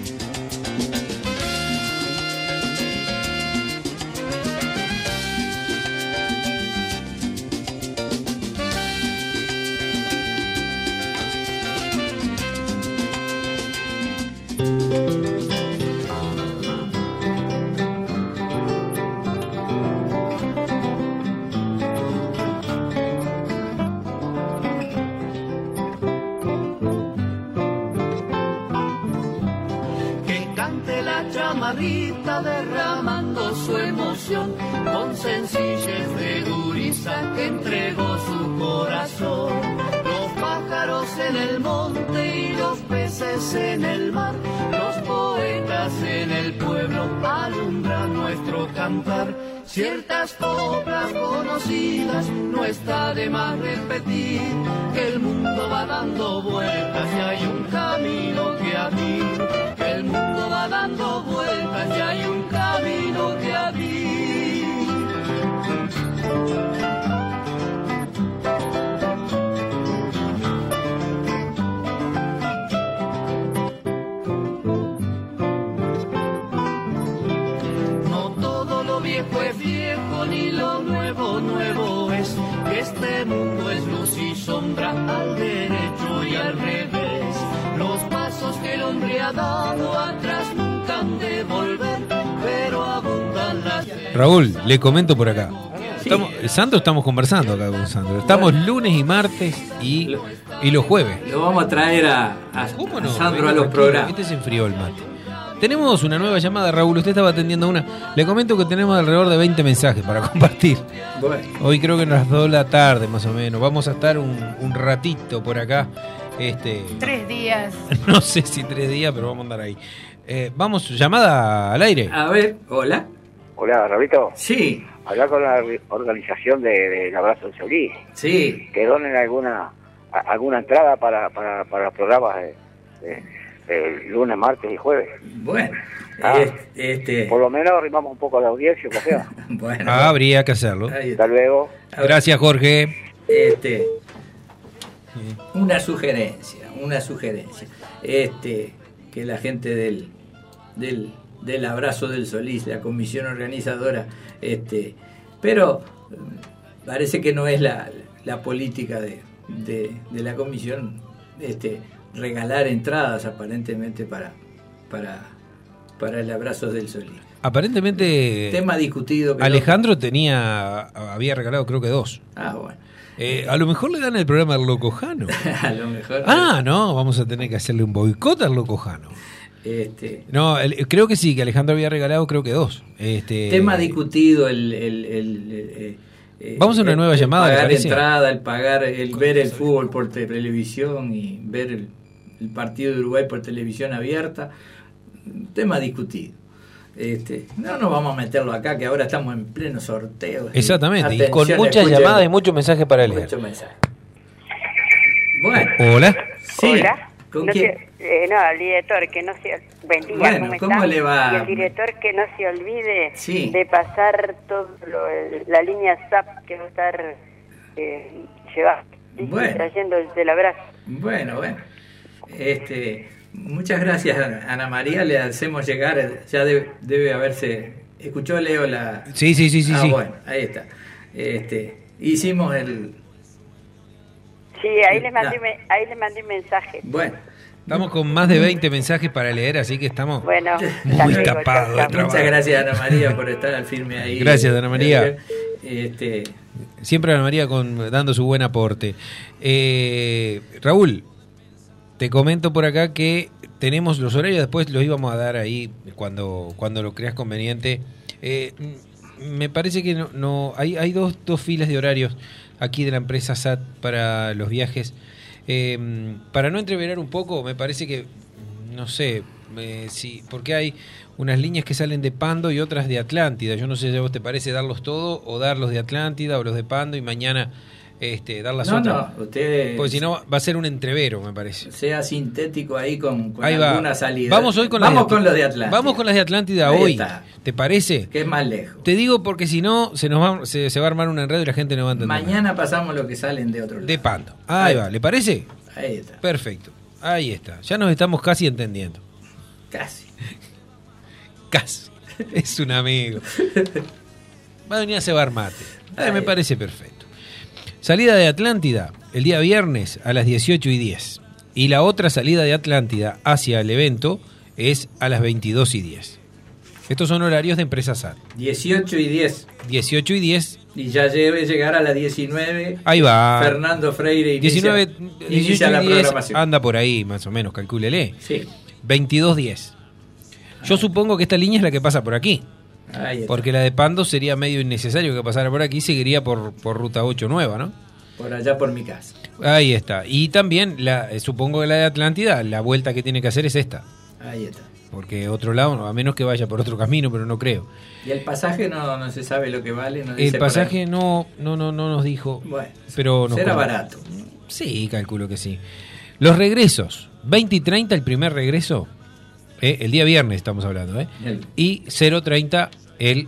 Derramando su emoción con sencillez de gurisa que entregó su corazón. Los pájaros en el monte y los peces en el mar, los poetas en el pueblo alumbran nuestro cantar. Ciertas coplas conocidas no está de más repetir, que el mundo va dando vueltas y hay un camino que abrir. Que el mundo va dando vueltas y hay un camino que abrir. No todo lo viejo es viejo ni lo nuevo nuevo es, que este mundo es luz y sombra al derecho y al revés. Los pasos que el hombre ha dado atrás nunca han de volver, pero abundan las... Raúl, le comento por acá. Estamos, Sandro, estamos conversando acá con Sandro. Estamos lunes y martes y, y los jueves. Lo vamos a traer a, a, no? a Sandro a los programas. Este se enfrió el mate. Tenemos una nueva llamada, Raúl. Usted estaba atendiendo una. Le comento que tenemos alrededor de veinte mensajes para compartir. Bueno. Hoy creo que a las dos de la tarde, más o menos. Vamos a estar un, un ratito por acá. Este, tres días. No sé si tres días, pero vamos a andar ahí. Eh, vamos, llamada al aire. A ver, hola. Hola, Raulito. Sí. Hablar con la organización del de, de Abrazo del Solís. Sí. Que donen alguna a, alguna entrada para, para, para los programas de, de, de lunes, martes y jueves. Bueno. Ah, este... Por lo menos arrimamos un poco a la audiencia, o sea. Bueno. Ah, habría que hacerlo. Hasta luego. Gracias, Jorge. Este... Una sugerencia, una sugerencia. Este, que la gente del, del, del Abrazo del Solís, la comisión organizadora, este, pero parece que no es la, la política de, de, de la comisión, este, regalar entradas aparentemente para, para, para el Abrazo del Solís. Aparentemente tema discutido. Alejandro tenía, había regalado creo que dos. Ah, bueno. Eh, a lo mejor le dan el programa al Loco Jano. A lo mejor. Ah, no, vamos a tener que hacerle un boicot al Loco Jano. Este, no, el, creo que sí, que Alejandro había regalado creo que dos. Este, tema discutido el... el, el, el eh, vamos a una el, nueva el llamada. Pagar entrada, el pagar, el ver el fútbol por televisión y ver el, el partido de Uruguay por televisión abierta. Tema discutido. Este, no nos vamos a meterlo acá, que ahora estamos en pleno sorteo. Exactamente, Atención, y con muchas escuchen, llamadas y muchos mensajes para leer. Muchos mensajes. Bueno. Hola. Sí. Hola. ¿Con no quién? Se, eh, no, el director que no se... Buen día, bueno, ¿cómo, ¿cómo está? le va? Y el director que no se olvide sí. de pasar todo lo, la línea S A P que va a estar eh, llevando, bueno. trayendo el abrazo. Bueno, bueno. Este... Muchas gracias, Ana María. Le hacemos llegar, ya debe, debe haberse... ¿Escuchó, Leo, la...? Sí, sí, sí, sí. Ah, sí. bueno, ahí está. Este, hicimos el... Sí, ahí le mandé, ah. ahí le mandé un mensaje. Bueno, Estamos con más de veinte mensajes para leer, así que estamos bueno, muy tapados de trabajo. Muchas gracias, Ana María, por estar al firme ahí. Gracias, Ana María. Este... Siempre Ana María con, dando su buen aporte. Eh, Raúl, te comento por acá que tenemos los horarios, después los íbamos a dar ahí cuando, cuando lo creas conveniente. Eh, me parece que no, no hay, hay dos, dos filas de horarios aquí de la empresa S A T para los viajes. Eh, para no entreverar un poco, me parece que, no sé, eh, sí, porque hay unas líneas que salen de Pando y otras de Atlántida. Yo no sé si a vos te parece darlos todos o dar los de Atlántida o los de Pando y mañana este, dar las no, otras. No, usted... Porque si no va a ser un entrevero, me parece. Sea sintético ahí con, con ahí alguna va. salida. Vamos hoy con, Vamos las de, con los de Atlántida. Vamos con las de Atlántida ahí hoy. Está. ¿Te parece? Que es más lejos. Te digo porque si no se nos va, se, se va a armar un enredo y la gente no va a entender. Mañana nada. pasamos lo que salen de otro lado. De Pando. Ahí, ahí va. ¿Le parece? Ahí está. Perfecto. Ahí está. Ya nos estamos casi entendiendo. Casi. Casi. Es un amigo. Va a venir a cebar mate. Ay, me parece perfecto. Salida de Atlántida el día viernes a las dieciocho y diez. Y la otra salida de Atlántida hacia el evento es a las veintidós y diez. Estos son horarios de empresa S A T. dieciocho y diez. dieciocho y diez. Y ya debe llegar a las diecinueve. Ahí va. Fernando Freire inicia, diecinueve, inicia la diez, programación. Anda por ahí, más o menos, calcúlele. Sí. veintidós diez. Yo supongo que esta línea es la que pasa por aquí. Ahí está. Porque la de Pando sería medio innecesario que pasara por aquí, seguiría por, por ruta ocho nueva, ¿no? Por allá por mi casa. Ahí está. Y también, la, supongo que la de Atlántida, la vuelta que tiene que hacer es esta. Ahí está. Porque otro lado, a menos que vaya por otro camino, pero no creo. ¿Y el pasaje no, no se sabe lo que vale? No dice el pasaje no, no, no, no nos dijo. Bueno, pero nos será contó. barato. Sí, calculo que sí. Los regresos. veinte y treinta el primer regreso. Eh, el día viernes estamos hablando. Eh, el... Y cero treinta el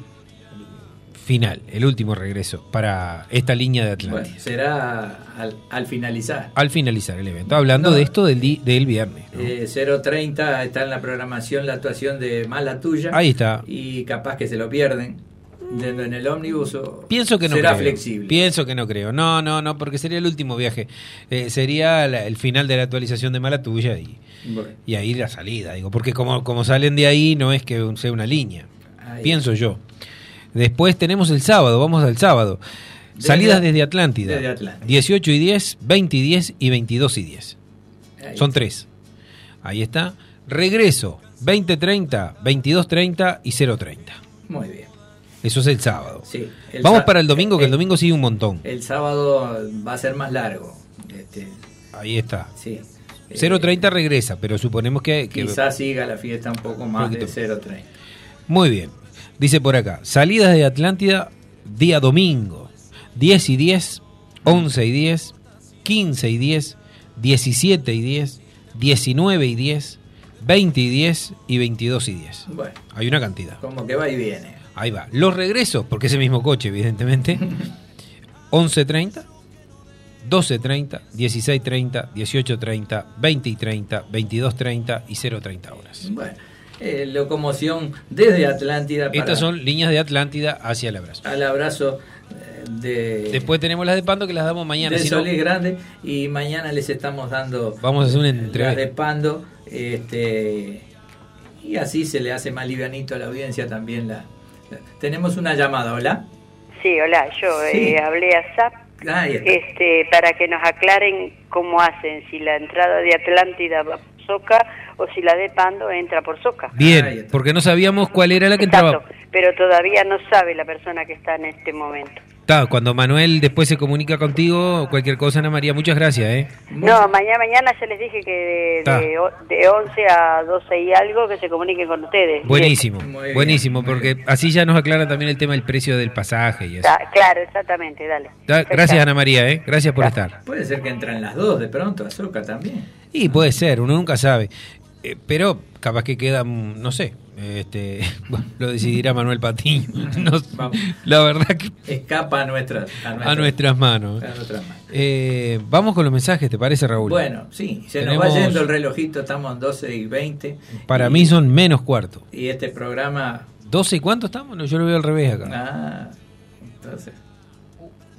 final, el último regreso para esta línea de Atlántida. Bueno, será al, al finalizar. Al finalizar el evento. Hablando no, de esto del, di, del viernes. ¿no? Eh, cero treinta está en la programación la actuación de Mala Tuya. Ahí está. Y capaz que se lo pierden. Yendo en el ómnibus o pienso que no será creo. flexible. Pienso que no creo. No, no, no, porque sería el último viaje. Eh, sería la, el final de la actualización de Mala Tuya y, bueno. y ahí la salida. Digo, porque como, como salen de ahí no es que sea una línea. Ahí. Pienso yo. Después tenemos el sábado, vamos al sábado. Desde, Salidas desde Atlántida. Desde Atlántida. dieciocho y diez, veinte y diez y veintidós y diez. Ahí Son está. tres. Ahí está. Regreso, veinte treinta, veintidós treinta y cero treinta. Muy bien. Eso es el sábado. Sí, el Vamos sá- para el domingo, que el, el domingo sigue un montón. El sábado va a ser más largo. Este, Ahí está. Sí. cero treinta regresa, pero suponemos que... que quizás siga la fiesta un poco más de cero treinta. Muy bien. Dice por acá, salidas de Atlántida, día domingo, diez y diez, once y diez, quince y diez, diecisiete y diez, diecinueve y diez, veinte y diez y veintidós y diez. Bueno. Hay una cantidad. Como que va y viene. Ahí va. Los regresos, porque es el mismo coche, evidentemente, once treinta, doce treinta, dieciséis treinta, dieciocho treinta, veinte y treinta, veintidós treinta y cero treinta horas. Bueno. Eh, locomoción desde Atlántida para estas son líneas de Atlántida hacia el abrazo. Al abrazo eh, de después tenemos las de Pando que las damos mañana. De si Solís no, Grande y mañana les estamos dando vamos a hacer una entrega las de Pando este y así se le hace más livianito a la audiencia también la, la tenemos una llamada. Hola. Sí, hola, yo Sí. eh, hablé a S A P Ahí está. este, para que nos aclaren cómo hacen, si la entrada de Atlántida va por Soca o si la de Pando entra por Soca. bien, porque no sabíamos cuál era la que Exacto, entraba. pero todavía no sabe la persona que está en este momento. Está, cuando Manuel después se comunica contigo, cualquier cosa, Ana María, muchas gracias, ¿eh? No, mañana mañana ya les dije que de, Ta. de, o- de once a doce y algo que se comuniquen con ustedes. Buenísimo, Muy bien, buenísimo, muy porque así ya nos aclara también el tema del precio del pasaje y eso. Ta, claro, exactamente, dale. Ta, gracias, Ana María, ¿eh? Gracias por estar. Puede ser que entran las dos de pronto a Soca también. Y puede ser, uno nunca sabe. Eh, pero capaz que queda, mm, no sé, este, bueno, lo decidirá Manuel Patiño. No, Vamos. la verdad que Escapa a nuestras a nuestras, a nuestras manos. a nuestras manos. Eh, vamos con los mensajes, ¿te parece, Raúl? Bueno, sí, se Tenemos- nos va yendo el relojito, estamos en doce y veinte. Para y, mí son menos cuarto. Y este programa... ¿doce y cuánto estamos? No, yo lo veo al revés acá. Ah, entonces...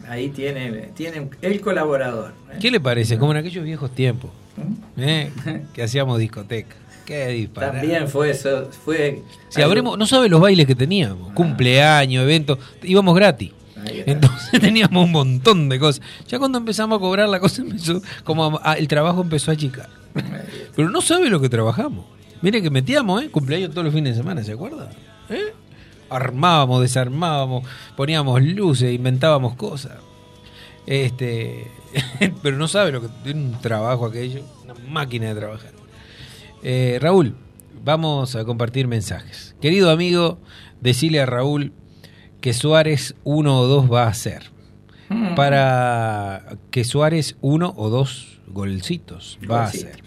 ahí tiene, tiene el colaborador. ¿eh? ¿Qué le parece? Como en aquellos viejos tiempos, ¿eh? que hacíamos discoteca. Qué disparate. También fue eso. Fue si habremos, no sabe los bailes que teníamos, ah. cumpleaños, eventos, íbamos gratis. Entonces teníamos un montón de cosas. Ya cuando empezamos a cobrar la cosa empezó, como a, a, el trabajo empezó a achicar. Pero no sabe lo que trabajamos. Miren que metíamos, ¿eh? Cumpleaños todos los fines de semana, ¿se acuerda? ¿Eh? Armábamos, desarmábamos, poníamos luces, inventábamos cosas. Este, pero no sabe lo que tiene un trabajo aquello, una máquina de trabajar. Eh, Raúl, vamos a compartir mensajes. Querido amigo, decile a Raúl que Suárez uno o dos va a hacer. Mm. Para que Suárez uno o dos golcitos va Golcito. a hacer.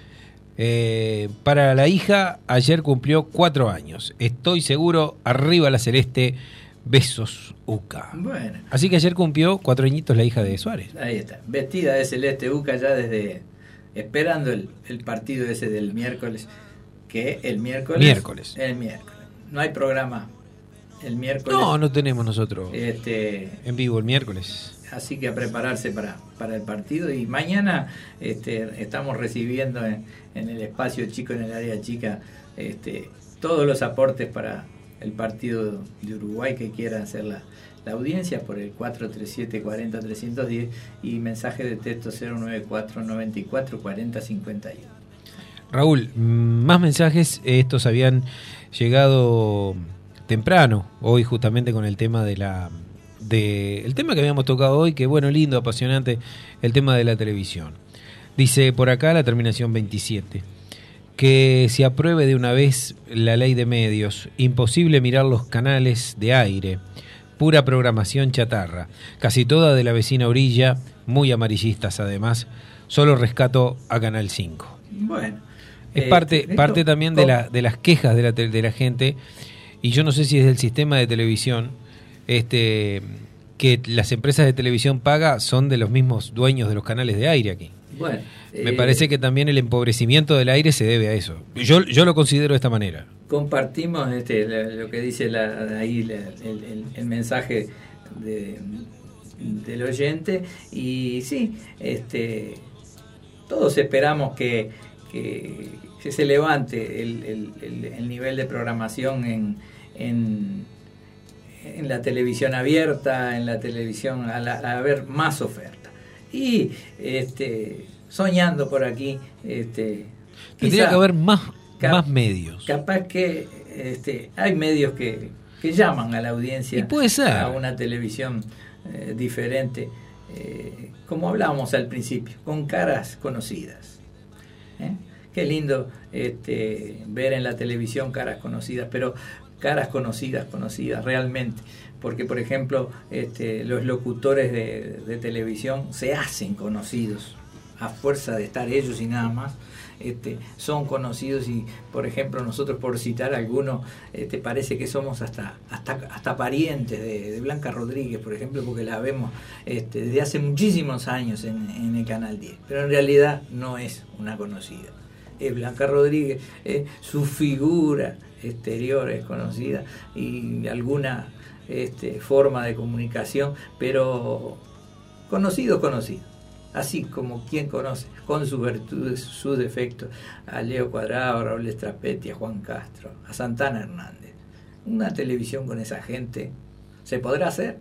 Eh, para la hija, ayer cumplió cuatro años. Estoy seguro, arriba la celeste, besos Uca. Bueno. Así que ayer cumplió cuatro añitos la hija de Suárez. Ahí está, vestida de celeste Uca ya desde, esperando el, el partido ese del miércoles, que el miércoles... Miércoles. El miércoles. No hay programa el miércoles. No, no tenemos nosotros este, en vivo el miércoles. Así que a prepararse para, para el partido. Y mañana este, estamos recibiendo en, en el espacio chico, en el área chica, este, todos los aportes para el partido de Uruguay que quiera hacer la, la audiencia por el cuatro tres siete, cuatro cero, tres uno cero y mensaje de texto cero nueve cuatro, noventa y cuatro, cuarenta, cincuenta y uno. Raúl, más mensajes. Estos habían llegado temprano, hoy justamente con el tema de la... De, el tema que habíamos tocado hoy, que bueno, lindo, apasionante, el tema de la televisión. Dice por acá la terminación veintisiete, que se apruebe de una vez la ley de medios, imposible mirar los canales de aire, pura programación chatarra, casi toda de la vecina orilla, muy amarillistas además, solo rescato a Canal cinco. Bueno, es eh, parte, esto, parte también de, la, de las quejas de la, de la gente, y yo no sé si es del sistema de televisión, este que las empresas de televisión paga son de los mismos dueños de los canales de aire aquí. Bueno, me eh, parece que también el empobrecimiento del aire se debe a eso. Yo yo lo considero de esta manera. Compartimos este lo que dice la, ahí la, el, el, el mensaje de, del oyente y sí, este todos esperamos que, que, que se levante el, el, el, el nivel de programación en, en en la televisión abierta, en la televisión, a, la, a haber más oferta. Y este soñando por aquí, este tendría que haber más, cap, más medios. Capaz que este hay medios que, que llaman a la audiencia y puede ser. A una televisión eh, diferente, eh, como hablábamos al principio, con caras conocidas. ¿Eh? Qué lindo este, ver en la televisión caras conocidas, pero caras conocidas, conocidas realmente, porque por ejemplo este, los locutores de, de televisión se hacen conocidos a fuerza de estar ellos y nada más, este, son conocidos y por ejemplo nosotros por citar algunos, este, parece que somos hasta hasta hasta parientes de, de Blanca Rodríguez, por ejemplo, porque la vemos este, desde hace muchísimos años en, en el Canal diez, pero en realidad no es una conocida. Es Blanca Rodríguez, eh, su figura exterior es conocida y alguna este, forma de comunicación, pero conocido, conocido. Así como quien conoce, con sus virtudes, sus defectos, a Leo Cuadrado, a Raúl Estrapetti, a Juan Castro, a Santana Hernández. Una televisión con esa gente, ¿se podrá hacer?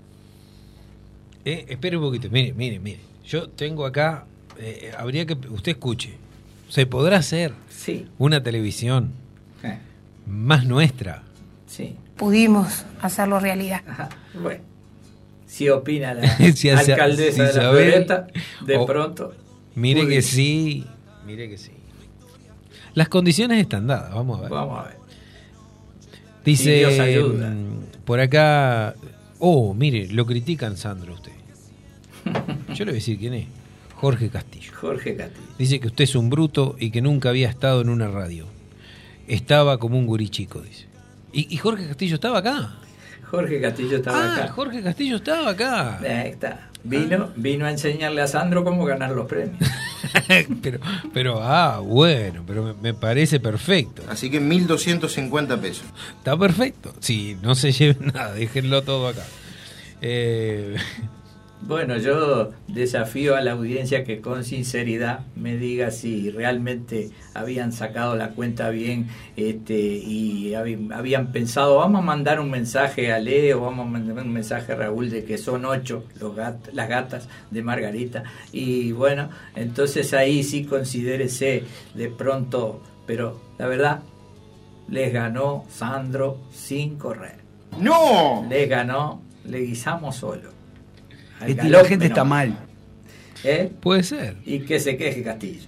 Eh, espere un poquito, mire, mire, mire. Yo tengo acá, eh, habría que, usted escuche, ¿se podrá hacer sí. una televisión eh. más nuestra? Sí. Pudimos hacerlo realidad. Ajá. Bueno, si opina la si hace, alcaldesa si de la Floresta, de oh, pronto. Mire que sí, mire que sí. Las condiciones están dadas, vamos a ver. Vamos a ver. Dice, Dios ayuda. Por acá, oh, mire, lo critican, Sandro, usted. Yo le voy a decir quién es. Jorge Castillo. Jorge Castillo. Dice que usted es un bruto y que nunca había estado en una radio. Estaba como un gurí chico, dice. ¿Y, y Jorge Castillo estaba acá? Jorge Castillo estaba ah, acá. Ah, Jorge Castillo estaba acá. Ahí está. Vino, ah. vino a enseñarle a Sandro cómo ganar los premios. pero, pero, ah, bueno, pero me, me parece perfecto. Así que mil doscientos cincuenta pesos. Está perfecto. Sí, no se lleven nada, déjenlo todo acá. Eh, Bueno, yo desafío a la audiencia que con sinceridad me diga si realmente habían sacado la cuenta bien este, y hab- habían pensado, vamos a mandar un mensaje a Leo, vamos a mandar un mensaje a Raúl de que son ocho los gat- las gatas de Margarita. Y bueno, entonces ahí sí considérese de pronto, pero la verdad, les ganó Sandro sin correr. ¡No! Les ganó, le guisamos solo. Es que la gente está mal. ¿Eh? Puede ser. Y que se queje Castillo.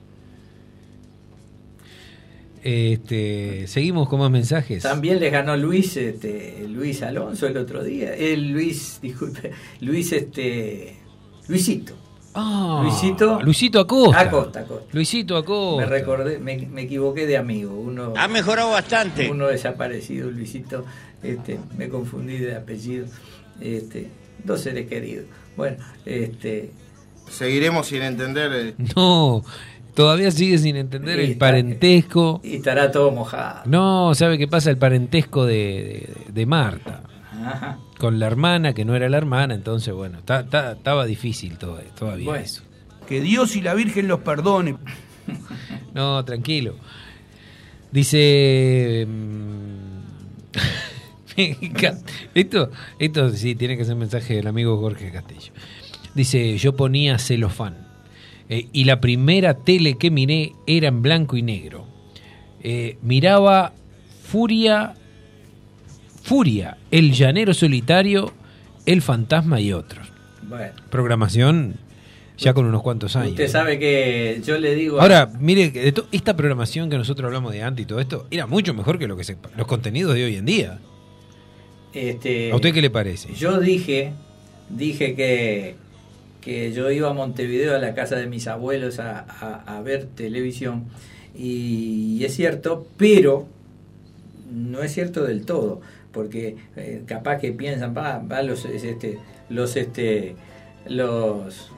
Este, seguimos con más mensajes. También les ganó Luis, este, Luis Alonso el otro día. El Luis, disculpe, Luis, este, Luisito. Ah, Luisito. Luisito Acosta. Acosta, Acosta. Luisito Acosta. Me recordé, me, me equivoqué de amigo. Uno Ha mejorado bastante. Uno desaparecido, Luisito. Este, me confundí de apellido. Este, dos seres queridos. Bueno, este. Seguiremos sin entender. Eh. No, todavía sigue sin entender el parentesco. Y estará todo mojado. No, ¿sabe qué pasa? El parentesco de, de, de Marta. Ajá. Con la hermana, que no era la hermana, entonces, bueno, ta, ta, estaba difícil todo, todavía Bueno. eso. Que Dios y la Virgen los perdone. No, tranquilo. Dice... esto, esto sí tiene que ser mensaje del amigo Jorge Castillo. Dice, yo ponía celofán eh, y la primera tele que miré era en blanco y negro. Eh, miraba Furia, Furia, El Llanero Solitario, El Fantasma y otros. Bueno. Programación ya con unos cuantos años. Usted sabe que yo le digo... Ahora, mire, de to- esta programación que nosotros hablamos de antes y todo esto, era mucho mejor que lo que se, los contenidos de hoy en día. Este, ¿A usted qué le parece? Yo dije, dije que, que yo iba a Montevideo a la casa de mis abuelos a, a, a ver televisión y, y es cierto, pero no es cierto del todo, porque eh, capaz que piensan, va, va los, este, los, este, los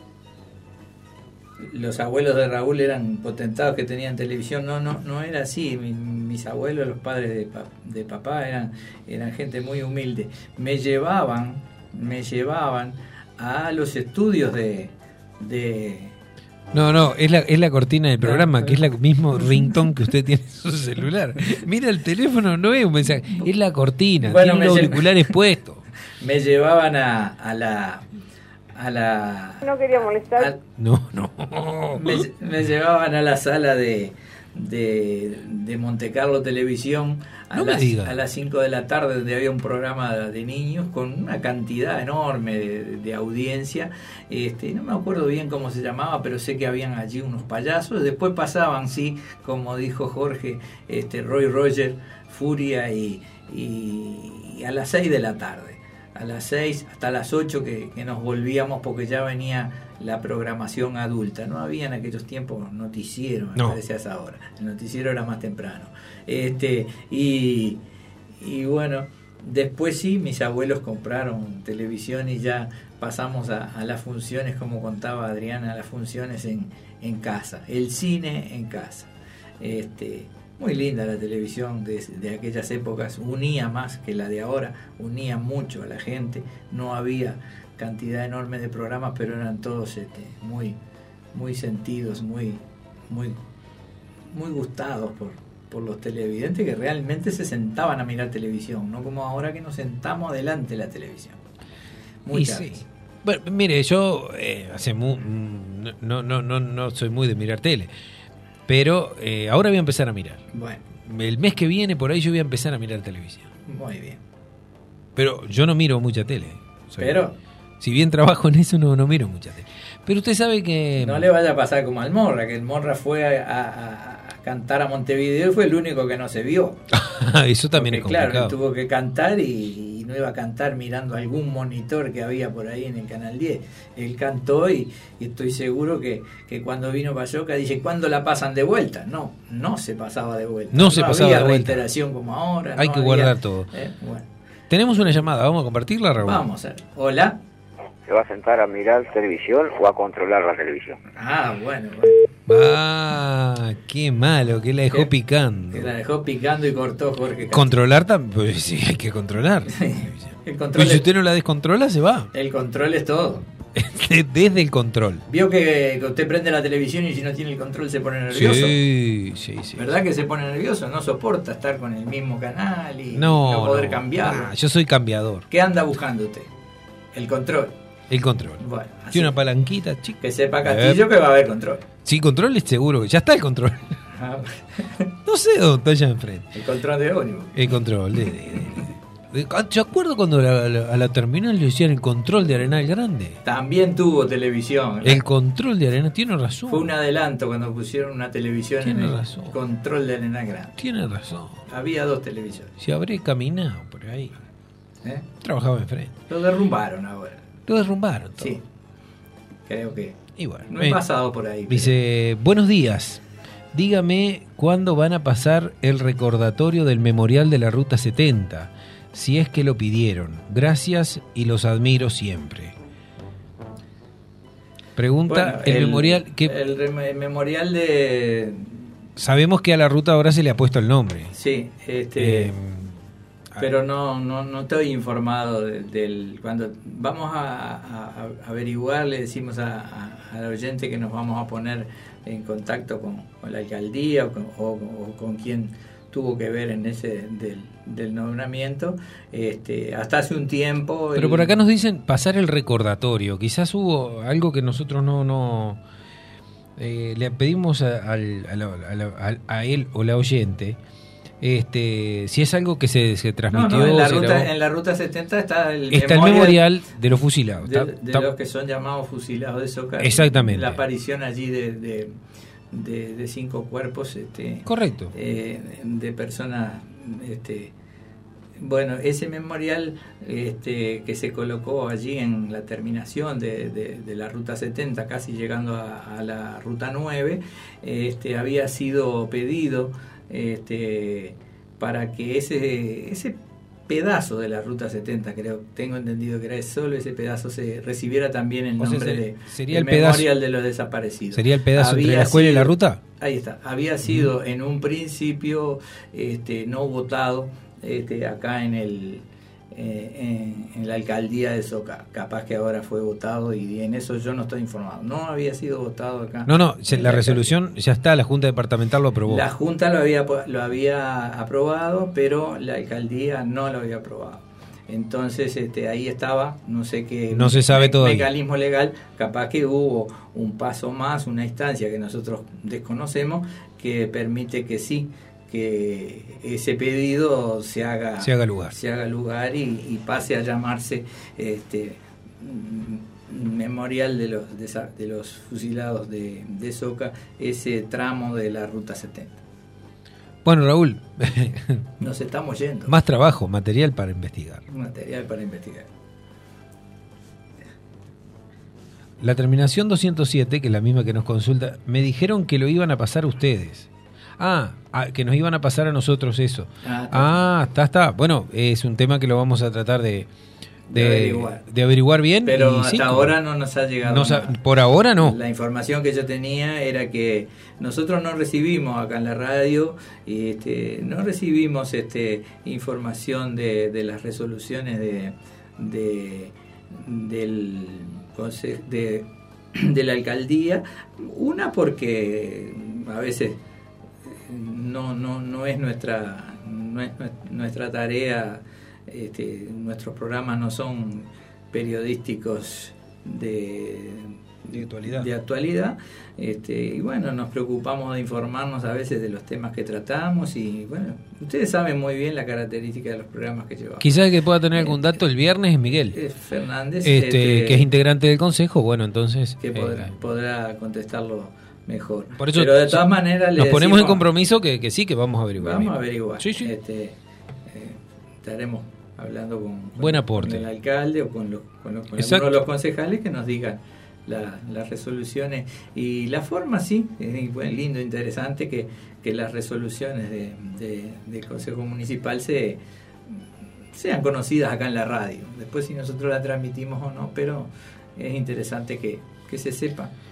los abuelos de Raúl eran potentados que tenían televisión. No, no, no era así. Mi, mis abuelos, los padres de, pa, de papá, eran, eran gente muy humilde. Me llevaban, me llevaban a los estudios de, de No, no, es la, es la cortina del programa, que es el mismo ringtone que usted tiene en su celular. Mira el teléfono, no es un mensaje, es la cortina, Bueno, tiene me los lle- auriculares puestos. me llevaban a, a la a la No quería molestar. No, no. me, me llevaban a la sala de de, de Monte Carlo Televisión a, No me las, diga. a las cinco de la tarde, donde había un programa de niños con una cantidad enorme de, de audiencia. Este, no me acuerdo bien cómo se llamaba, pero sé que habían allí unos payasos. Después pasaban, sí, como dijo Jorge, este, Roy Roger, Furia y, y, y a las seis de la tarde. A las seis hasta las ocho que, que nos volvíamos, porque ya venía la programación adulta. No había en aquellos tiempos noticiero, me No. parece, a esa hora. El noticiero era más temprano. Este, y, y bueno, después sí, mis abuelos compraron televisión y ya pasamos a, a las funciones, como contaba Adriana, a las funciones en, en casa. El cine en casa. Este, muy linda la televisión de, de aquellas épocas, unía más que la de ahora, unía mucho a la gente, no había cantidad enorme de programas, pero eran todos este, muy, muy sentidos, muy, muy, muy gustados por, por los televidentes, que realmente se sentaban a mirar televisión, no como ahora que nos sentamos delante de la televisión. Muchas Y sí. veces. Bueno, mire, yo eh, hace mu- mm, no, no, no, no soy muy de mirar tele, pero eh, ahora voy a empezar a mirar. Bueno, El mes que viene por ahí yo voy a empezar a mirar televisión. muy bien. Pero yo no miro mucha tele. Soy- Pero Si bien trabajo en eso, no, no miro mucha tele. Pero usted sabe que... no le vaya a pasar como al Morra, que el Morra fue a, a- a cantar a Montevideo y fue el único que no se vio. Eso también Porque, es claro, complicado. él tuvo que cantar y, y no iba a cantar mirando algún monitor que había por ahí en el Canal diez. Él cantó y, y estoy seguro que, que cuando vino Payoca dice, ¿cuándo la pasan de vuelta? No, no se pasaba de vuelta. No se pasaba había de vuelta. reiteración como ahora. Hay no que había- guardar todo. eh, bueno, Tenemos una llamada, ¿vamos a compartirla, Raúl? vamos a ver. Hola. ¿Se va a sentar a mirar televisión o a controlar la televisión? Ah, bueno. bueno. Ah, qué malo, que la dejó ¿Qué? picando. Que la dejó picando y cortó Jorge Castro. Controlar también, pues sí, hay que controlar. El control, Pero si es, usted no la descontrola, se va. el control es todo. Desde el control. Vio que, que usted prende la televisión y si no tiene el control se pone nervioso. Sí, sí, sí. ¿Verdad que se pone nervioso? No soporta estar con el mismo canal y No, no poder no. cambiarlo. Ah, yo soy cambiador. ¿Qué anda buscando usted? El control. El control. Bueno, así Tiene una palanquita, chica. que sepa Castillo que va a haber control. Sí, control es seguro. que Ya está el control. Ah, No sé dónde está allá enfrente. el control de ónibus. El control. De, de, de, de- Yo acuerdo cuando la- la- a la terminal le decían el control de Arenal Grande. También tuvo televisión. El control de Arenal. Tiene razón. Fue un adelanto cuando pusieron una televisión en Tiene el razón. control de Arenal Grande. Tiene razón. Había dos televisiones. Si habré caminado por ahí. ¿eh? Trabajaba enfrente. Lo derrumbaron ahora. Lo derrumbaron todo. Sí. Creo que. Y bueno, No he eh, pasado por ahí. Dice, buenos días. Dígame cuándo van a pasar el recordatorio del memorial de la Ruta setenta, si es que lo pidieron. Gracias y los admiro siempre. Pregunta, Bueno, el, memorial que El, rem- el memorial de. sabemos que a la ruta ahora se le ha puesto el nombre. Sí, este. Eh, pero no, no, no estoy informado de- del. Cuando vamos a, a- a averiguar, le decimos a, a- al oyente que nos vamos a poner en contacto con, con la alcaldía o con, o- o con quien tuvo que ver en ese del, del nombramiento. Este, hasta hace un tiempo. Pero el- por acá nos dicen pasar el recordatorio. Quizás hubo algo que nosotros no... no eh, le pedimos a, al- a la- a la- a- a él o la oyente, este, si es algo que se, se No, transmitió... no, en, la se ruta, grabó. en la ruta setenta está el Está el memorial de los fusilados. de, Está- de está- los que son llamados fusilados de Soca. Exactamente. La aparición allí de, de, de- de cinco cuerpos. Este, Correcto. eh, de personas. Este, bueno, ese memorial este, que se colocó allí en la terminación de, de- de la ruta setenta, casi llegando a, a la ruta nueve, este, había sido pedido este, para que ese, ese pedazo de la ruta setenta, creo, tengo entendido que era solo ese pedazo, se recibiera también el O sea, nombre se- de sería el el pedazo- memorial de los desaparecidos. ¿Sería el pedazo entre Había la escuela y la sido- ruta? Ahí está, había sido en un principio este, no votado este, acá en el eh, en, en la alcaldía de Soca. Capaz que ahora fue votado y en eso yo no estoy informado. No había sido votado acá. No, no, se- en la resolución ya está, la Junta Departamental lo aprobó. La Junta lo había, lo había aprobado, pero la alcaldía no lo había aprobado. Entonces este, ahí estaba, no sé qué No se sabe todavía. mecanismo legal, capaz que hubo un paso más, una instancia que nosotros desconocemos, que permite que sí, que ese pedido se haga, Se haga lugar. se haga lugar y, y pase a llamarse este mm, Memorial de los, de, esa- de los fusilados de, de Soca, ese tramo de la Ruta setenta. Bueno, Raúl, Nos estamos yendo. más trabajo, material para investigar. Material para investigar. La terminación doscientos siete, que es la misma que nos consulta, me dijeron que lo iban a pasar ustedes. Ah, ah, que nos iban a pasar a nosotros eso. Ah, está. Ah, está, está. Bueno, es un tema que lo vamos a tratar de, de, De averiguar. de averiguar bien. Pero y hasta sí, como- ahora no nos ha llegado no sa- nada. por ahora no. La información que yo tenía era que nosotros no recibimos acá en la radio, este, no recibimos este, información de, de las resoluciones de, de, del conse- de, de la alcaldía. Una porque a veces no, no, no es nuestra, no es nuestra tarea, este, nuestros programas no son periodísticos de, de actualidad, de actualidad este, y bueno, nos preocupamos de informarnos a veces de los temas que tratamos y bueno, ustedes saben muy bien la característica de los programas que llevamos. Quizás que pueda tener algún dato el viernes es Miguel, Es Fernández, este, este, que es integrante del consejo. Bueno, entonces que podrá, eh, podrá contestarlo mejor. por eso Pero de todas maneras le nos ponemos en decimos- compromiso que, que sí, que vamos a averiguar. Vamos bien. a averiguar. Sí, sí. Este, eh, estaremos hablando con, con- Buen aporte. con el alcalde o con, los, con, los, con Exacto. algunos de los concejales que nos digan la- las resoluciones y la forma, sí, es bueno, lindo, interesante que, que las resoluciones de, de- del Consejo Municipal se sean conocidas acá en la radio. Después si nosotros la transmitimos o no, pero es interesante que, que se sepa.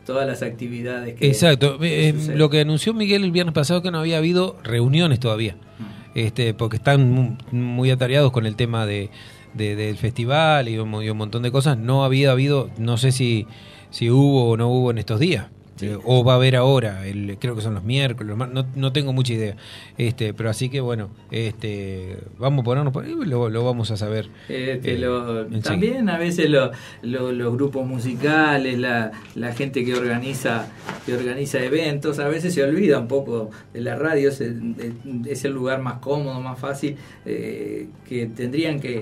todas las actividades que... Exacto, que eh, lo que anunció Miguel el viernes pasado que no había habido reuniones todavía, uh-huh. este porque están muy, muy atareados con el tema de, de del festival y un, y un montón de cosas. No había habido, no sé si, si hubo o no hubo en estos días. Sí. O va a haber ahora, el, creo que son los miércoles, no, no tengo mucha idea, este, pero así que bueno, este, vamos a ponernos por ahí, lo, lo vamos a saber. Este, eh, lo, también a veces lo, lo, los grupos musicales, la, la gente que organiza que organiza eventos, a veces se olvida un poco de la radio, es el, es el lugar más cómodo, más fácil, eh, que tendrían que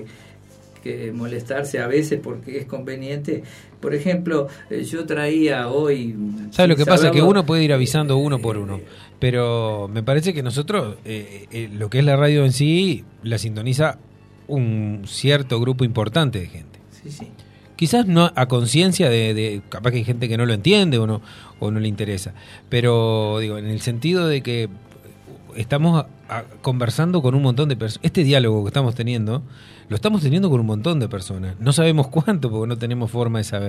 que molestarse a veces porque es conveniente. Por ejemplo, yo traía hoy... ¿Sabes lo que pasa? Que uno puede ir avisando uno por uno, pero me parece que nosotros, eh, eh, lo que es la radio en sí, la sintoniza un cierto grupo importante de gente. Sí, sí. Quizás no a conciencia de, de... Capaz que hay gente que no lo entiende o no, o no le interesa, pero digo, en el sentido de que estamos a, a, conversando con un montón de personas. Este diálogo que estamos teniendo, lo estamos teniendo con un montón de personas. No sabemos cuánto porque no tenemos forma de saber.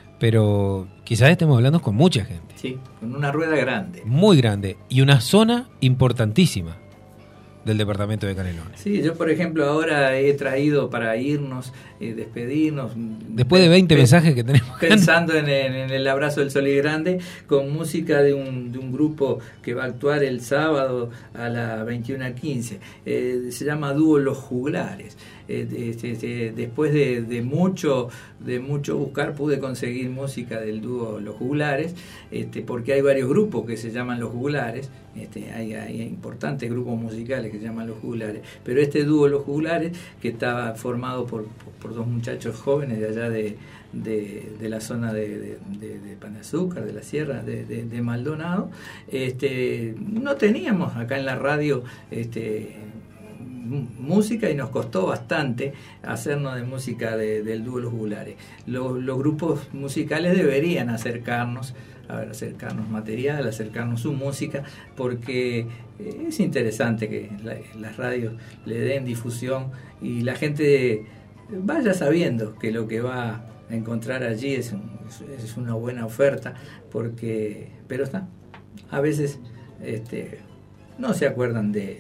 Pero quizás estemos hablando con mucha gente. Sí, con una rueda grande. Muy grande. Y una zona importantísima del departamento de Canelones. Sí, yo por ejemplo ahora he traído para irnos, eh, despedirnos. Después de veinte pe- mensajes que tenemos. Pensando en el, en el abrazo del Sol y Grande, con música de un, de un grupo que va a actuar el sábado a las veintiuna quince. Eh, se llama Dúo Los Juglares. Eh, este, este, después de, de mucho de mucho buscar pude conseguir música del dúo Los Juglares, este, porque hay varios grupos que se llaman Los Juglares, este, hay, hay importantes grupos musicales que se llaman Los Juglares, pero este dúo Los Juglares, que estaba formado por, por, por dos muchachos jóvenes de allá de, de, de la zona de, de, de, de Pan de Azúcar, de la sierra de, de, de Maldonado, este, no teníamos acá en la radio este música y nos costó bastante hacernos de música de, del dúo Los Juglares. Los, los grupos musicales deberían acercarnos, a ver, acercarnos material, acercarnos su música, porque es interesante que la, las radios le den difusión y la gente vaya sabiendo que lo que va a encontrar allí es, un, es una buena oferta, porque pero está, a veces este, no se acuerdan de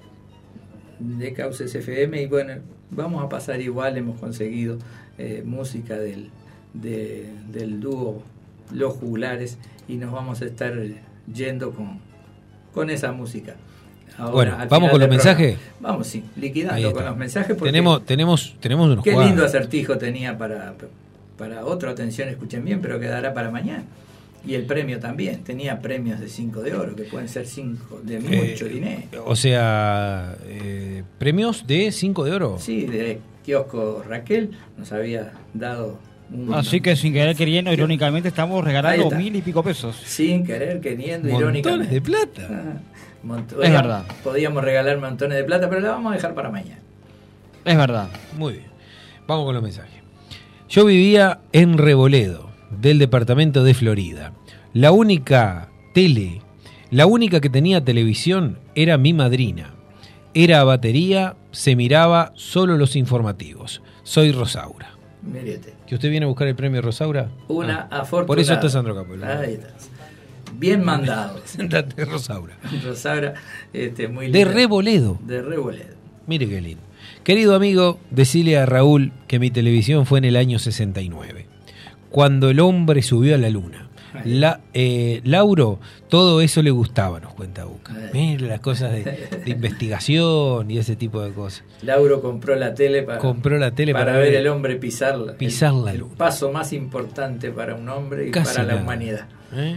de Cauces F M y bueno, vamos a pasar igual. Hemos conseguido eh, música del, de, del dúo Los Juglares y nos vamos a estar yendo con, con esa música. Ahora, bueno, vamos con los mensajes. Vamos, sí, liquidando con los mensajes. Porque tenemos, tenemos, tenemos unos qué cuadros. Lindo acertijo tenía para, para otra atención, escuchen bien, pero quedará para mañana. Y el premio también, tenía premios de cinco de oro, que pueden ser cinco de mucho eh, dinero. O sea, eh, premios de cinco de oro. Sí, de Kiosco Raquel nos había dado un... Así que sin querer queriendo, irónicamente, estamos regalando mil y pico pesos. Sin querer queriendo, montones irónicamente. de plata. Ah, mont- es verdad. Podíamos regalar montones de plata, pero la vamos a dejar para mañana. Es verdad. Muy bien. Vamos con los mensajes. Yo vivía en Reboledo, del departamento de Florida. La única tele, la única que tenía televisión era mi madrina. Era a batería, se miraba solo los informativos. Soy Rosaura. Mirete. ¿Que usted viene a buscar el premio Rosaura? Una ah, afortunada. Por eso está Sandro Capo. Ahí está. Bien mandado. Sentate, Rosaura. Rosaura, este, muy linda. De Reboledo. De Reboledo. Mire qué lindo. Querido amigo, decile a Raúl que mi televisión fue en el año sesenta y nueve, cuando el hombre subió a la luna. La, eh, Lauro, todo eso le gustaba, nos cuenta Buca. Mira las cosas de, de investigación y ese tipo de cosas. Lauro compró la tele para, compró la tele para, para ver ver el hombre pisar, la, pisar el, la el luna. paso más importante para un hombre y Casi para la nada. humanidad. ¿Eh?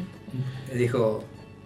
Dijo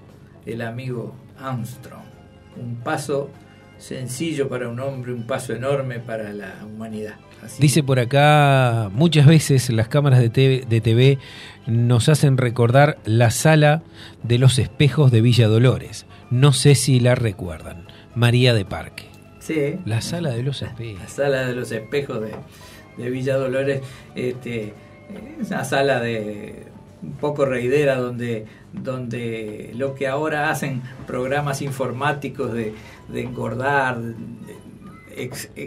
el amigo Armstrong. Un paso sencillo para un hombre, un paso enorme para la humanidad. Así. Dice por acá, muchas veces las cámaras de T V, de T V nos hacen recordar la sala de los espejos de Villa Dolores. No sé si la recuerdan. María de Parque. Sí. La sala de los espejos. La sala de los espejos de, de Villa Dolores. Este, es una sala de un poco reidera donde, donde lo que ahora hacen programas informáticos de, de engordar, de ex, ex,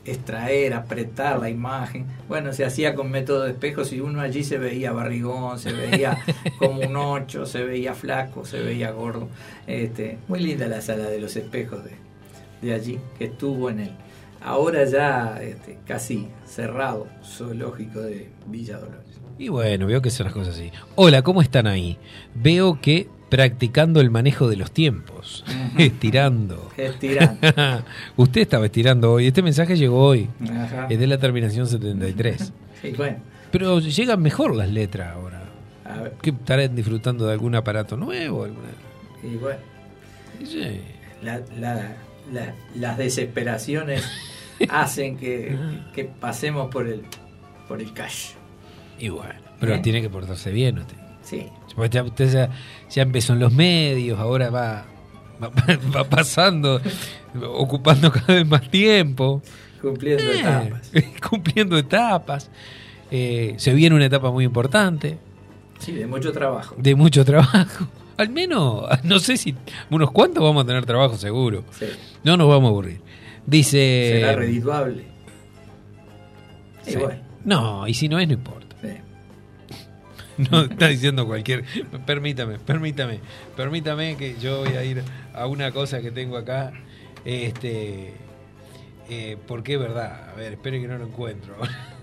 extraer, apretar la imagen. Bueno, se hacía con método de espejos y uno allí se veía barrigón, se veía como un ocho, se veía flaco, se veía gordo. Este, muy linda la sala de los espejos de, de allí, que estuvo en el ahora ya este, casi cerrado zoológico de Villa Dolores. Y bueno, veo que son las cosas así. Hola, ¿cómo están ahí? Veo que practicando el manejo de los tiempos, uh-huh. estirando. Estirando. Usted estaba estirando hoy, este mensaje llegó hoy, Ajá. es de la terminación setenta y tres. Sí, bueno. Pero llegan mejor las letras ahora. A ver. ¿Qué estarán disfrutando de algún aparato nuevo? Alguna... Y bueno. Sí. La, la, la, las desesperaciones hacen que, que pasemos por el, por el cash. Y bueno, pero ¿Eh? tiene que portarse bien usted. Sí. Ya, usted ya, ya empezó en los medios, ahora va, va, va pasando, ocupando cada vez más tiempo. Cumpliendo eh, etapas. Cumpliendo etapas. Eh, se viene una etapa muy importante. Sí, de mucho trabajo. De mucho trabajo. Al menos, no sé si unos cuantos vamos a tener trabajo seguro. Sí. No nos vamos a aburrir. Dice... Será redituable. Sí. Y bueno. No, y si no es, no importa. Sí. No, está diciendo cualquier... Permítame, permítame, permítame que yo voy a ir a una cosa que tengo acá. Este... Eh, porque es verdad. A ver, espere que no lo encuentro.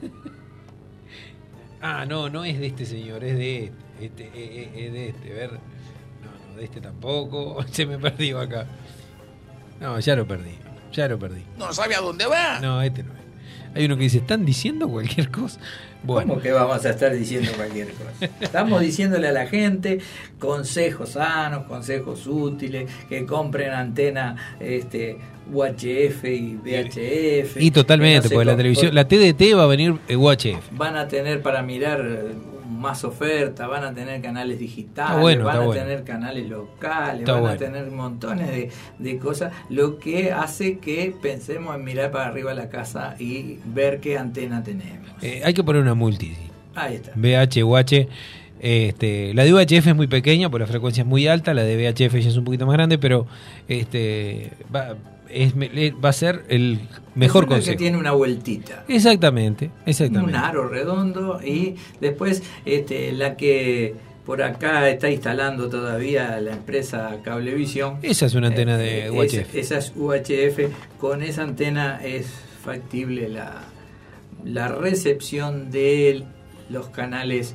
Ah, no, no es de este señor, es de este. este es, es de este, a ver. No, no, de este tampoco. Se me perdió acá. No, ya lo perdí. Ya lo perdí. No sabe a dónde va. No, este no es. Hay uno que dice, ¿están diciendo cualquier cosa? Bueno. ¿Cómo que vamos a estar diciendo cualquier cosa? Estamos diciéndole a la gente consejos sanos, consejos útiles, que compren antena este, U H F y V H F. Y totalmente, no porque la televisión, la T D T va a venir U H F. Van a tener para mirar más oferta, van a tener canales digitales, está bueno, van está a bueno. tener canales locales, está van bueno. a tener montones de, de cosas, lo que hace que pensemos en mirar para arriba de la casa y ver qué antena tenemos. Eh, hay que poner una multi. Ahí está. V H, U H. Este, la de U H F es muy pequeña, porque la frecuencia es muy alta, la de V H F ya es un poquito más grande, pero este va, es, va a ser el mejor es una consejo. Que tiene una vueltita. Exactamente, exactamente. Un aro redondo y después este, la que por acá está instalando todavía la empresa Cablevisión. Esa es una antena de eh, U H F. Esa, esa es U H F. Con esa antena es factible la, la recepción de los canales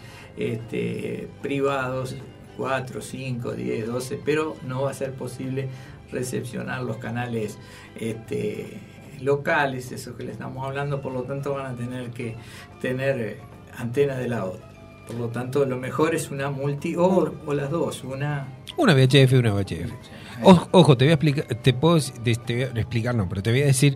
este, privados cuatro, cinco, diez, doce, pero no va a ser posible recepcionar los canales este, locales, esos que le estamos hablando, por lo tanto van a tener que tener eh, antena de la otra. Por lo tanto, lo mejor es una multi o, o las dos, una una V H F y una V H F. Ojo, ojo, te voy a explicar, te puedo te voy a explicar, no, pero te voy a decir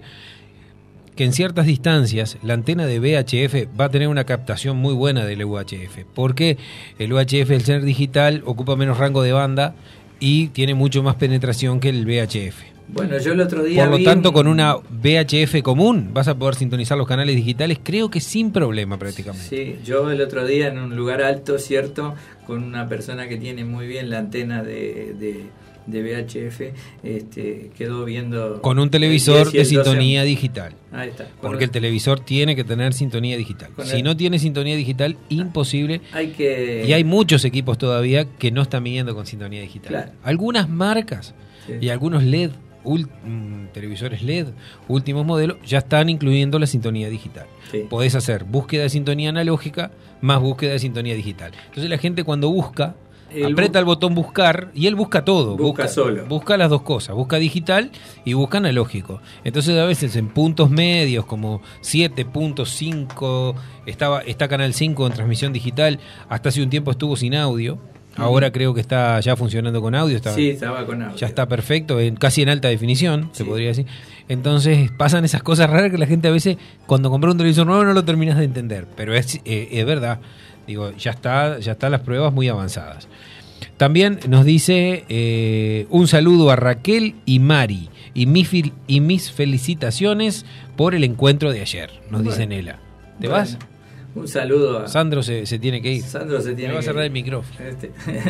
que en ciertas distancias la antena de V H F va a tener una captación muy buena del U H F, porque el U H F, el ser digital, ocupa menos rango de banda y tiene mucho más penetración que el V H F. Bueno, yo el otro día Por lo vi tanto, un... con una V H F común vas a poder sintonizar los canales digitales, creo que sin problema prácticamente. Sí, yo el otro día en un lugar alto, cierto, con una persona que tiene muy bien la antena de... de de V H F, este, quedó viendo con un televisor de sintonía doce. Digital. Ahí está. Porque el televisor tiene que tener sintonía digital. Si el... no tiene sintonía digital, imposible. Hay que... Y hay muchos equipos todavía que no están viniendo con sintonía digital. Claro. Algunas marcas sí. y algunos L E D, ult, mm, televisores L E D, últimos modelos, ya están incluyendo la sintonía digital. Sí. Podés hacer búsqueda de sintonía analógica más búsqueda de sintonía digital. Entonces la gente cuando busca El aprieta bu- el botón buscar y él busca todo. Busca, busca solo. Busca las dos cosas. Busca digital y busca analógico. Entonces a veces en puntos medios como siete punto cinco estaba, está Canal cinco en transmisión digital. Hasta hace un tiempo estuvo sin audio. Ahora creo que está ya funcionando con audio. Está, sí, estaba con audio. Ya está perfecto, en, casi en alta definición, sí. se podría decir. Entonces pasan esas cosas raras que la gente a veces cuando compra un televisor nuevo no lo terminas de entender. Pero es, eh, es verdad. Digo, ya está, ya están las pruebas muy avanzadas. También nos dice eh, un saludo a Raquel y Mari y, mi fil- y mis felicitaciones por el encuentro de ayer, nos bueno, dice Nela. ¿Te bueno, vas? Un saludo a... Sandro se, se tiene que ir. Sandro se tiene Me va a cerrar ir. el micrófono. Este,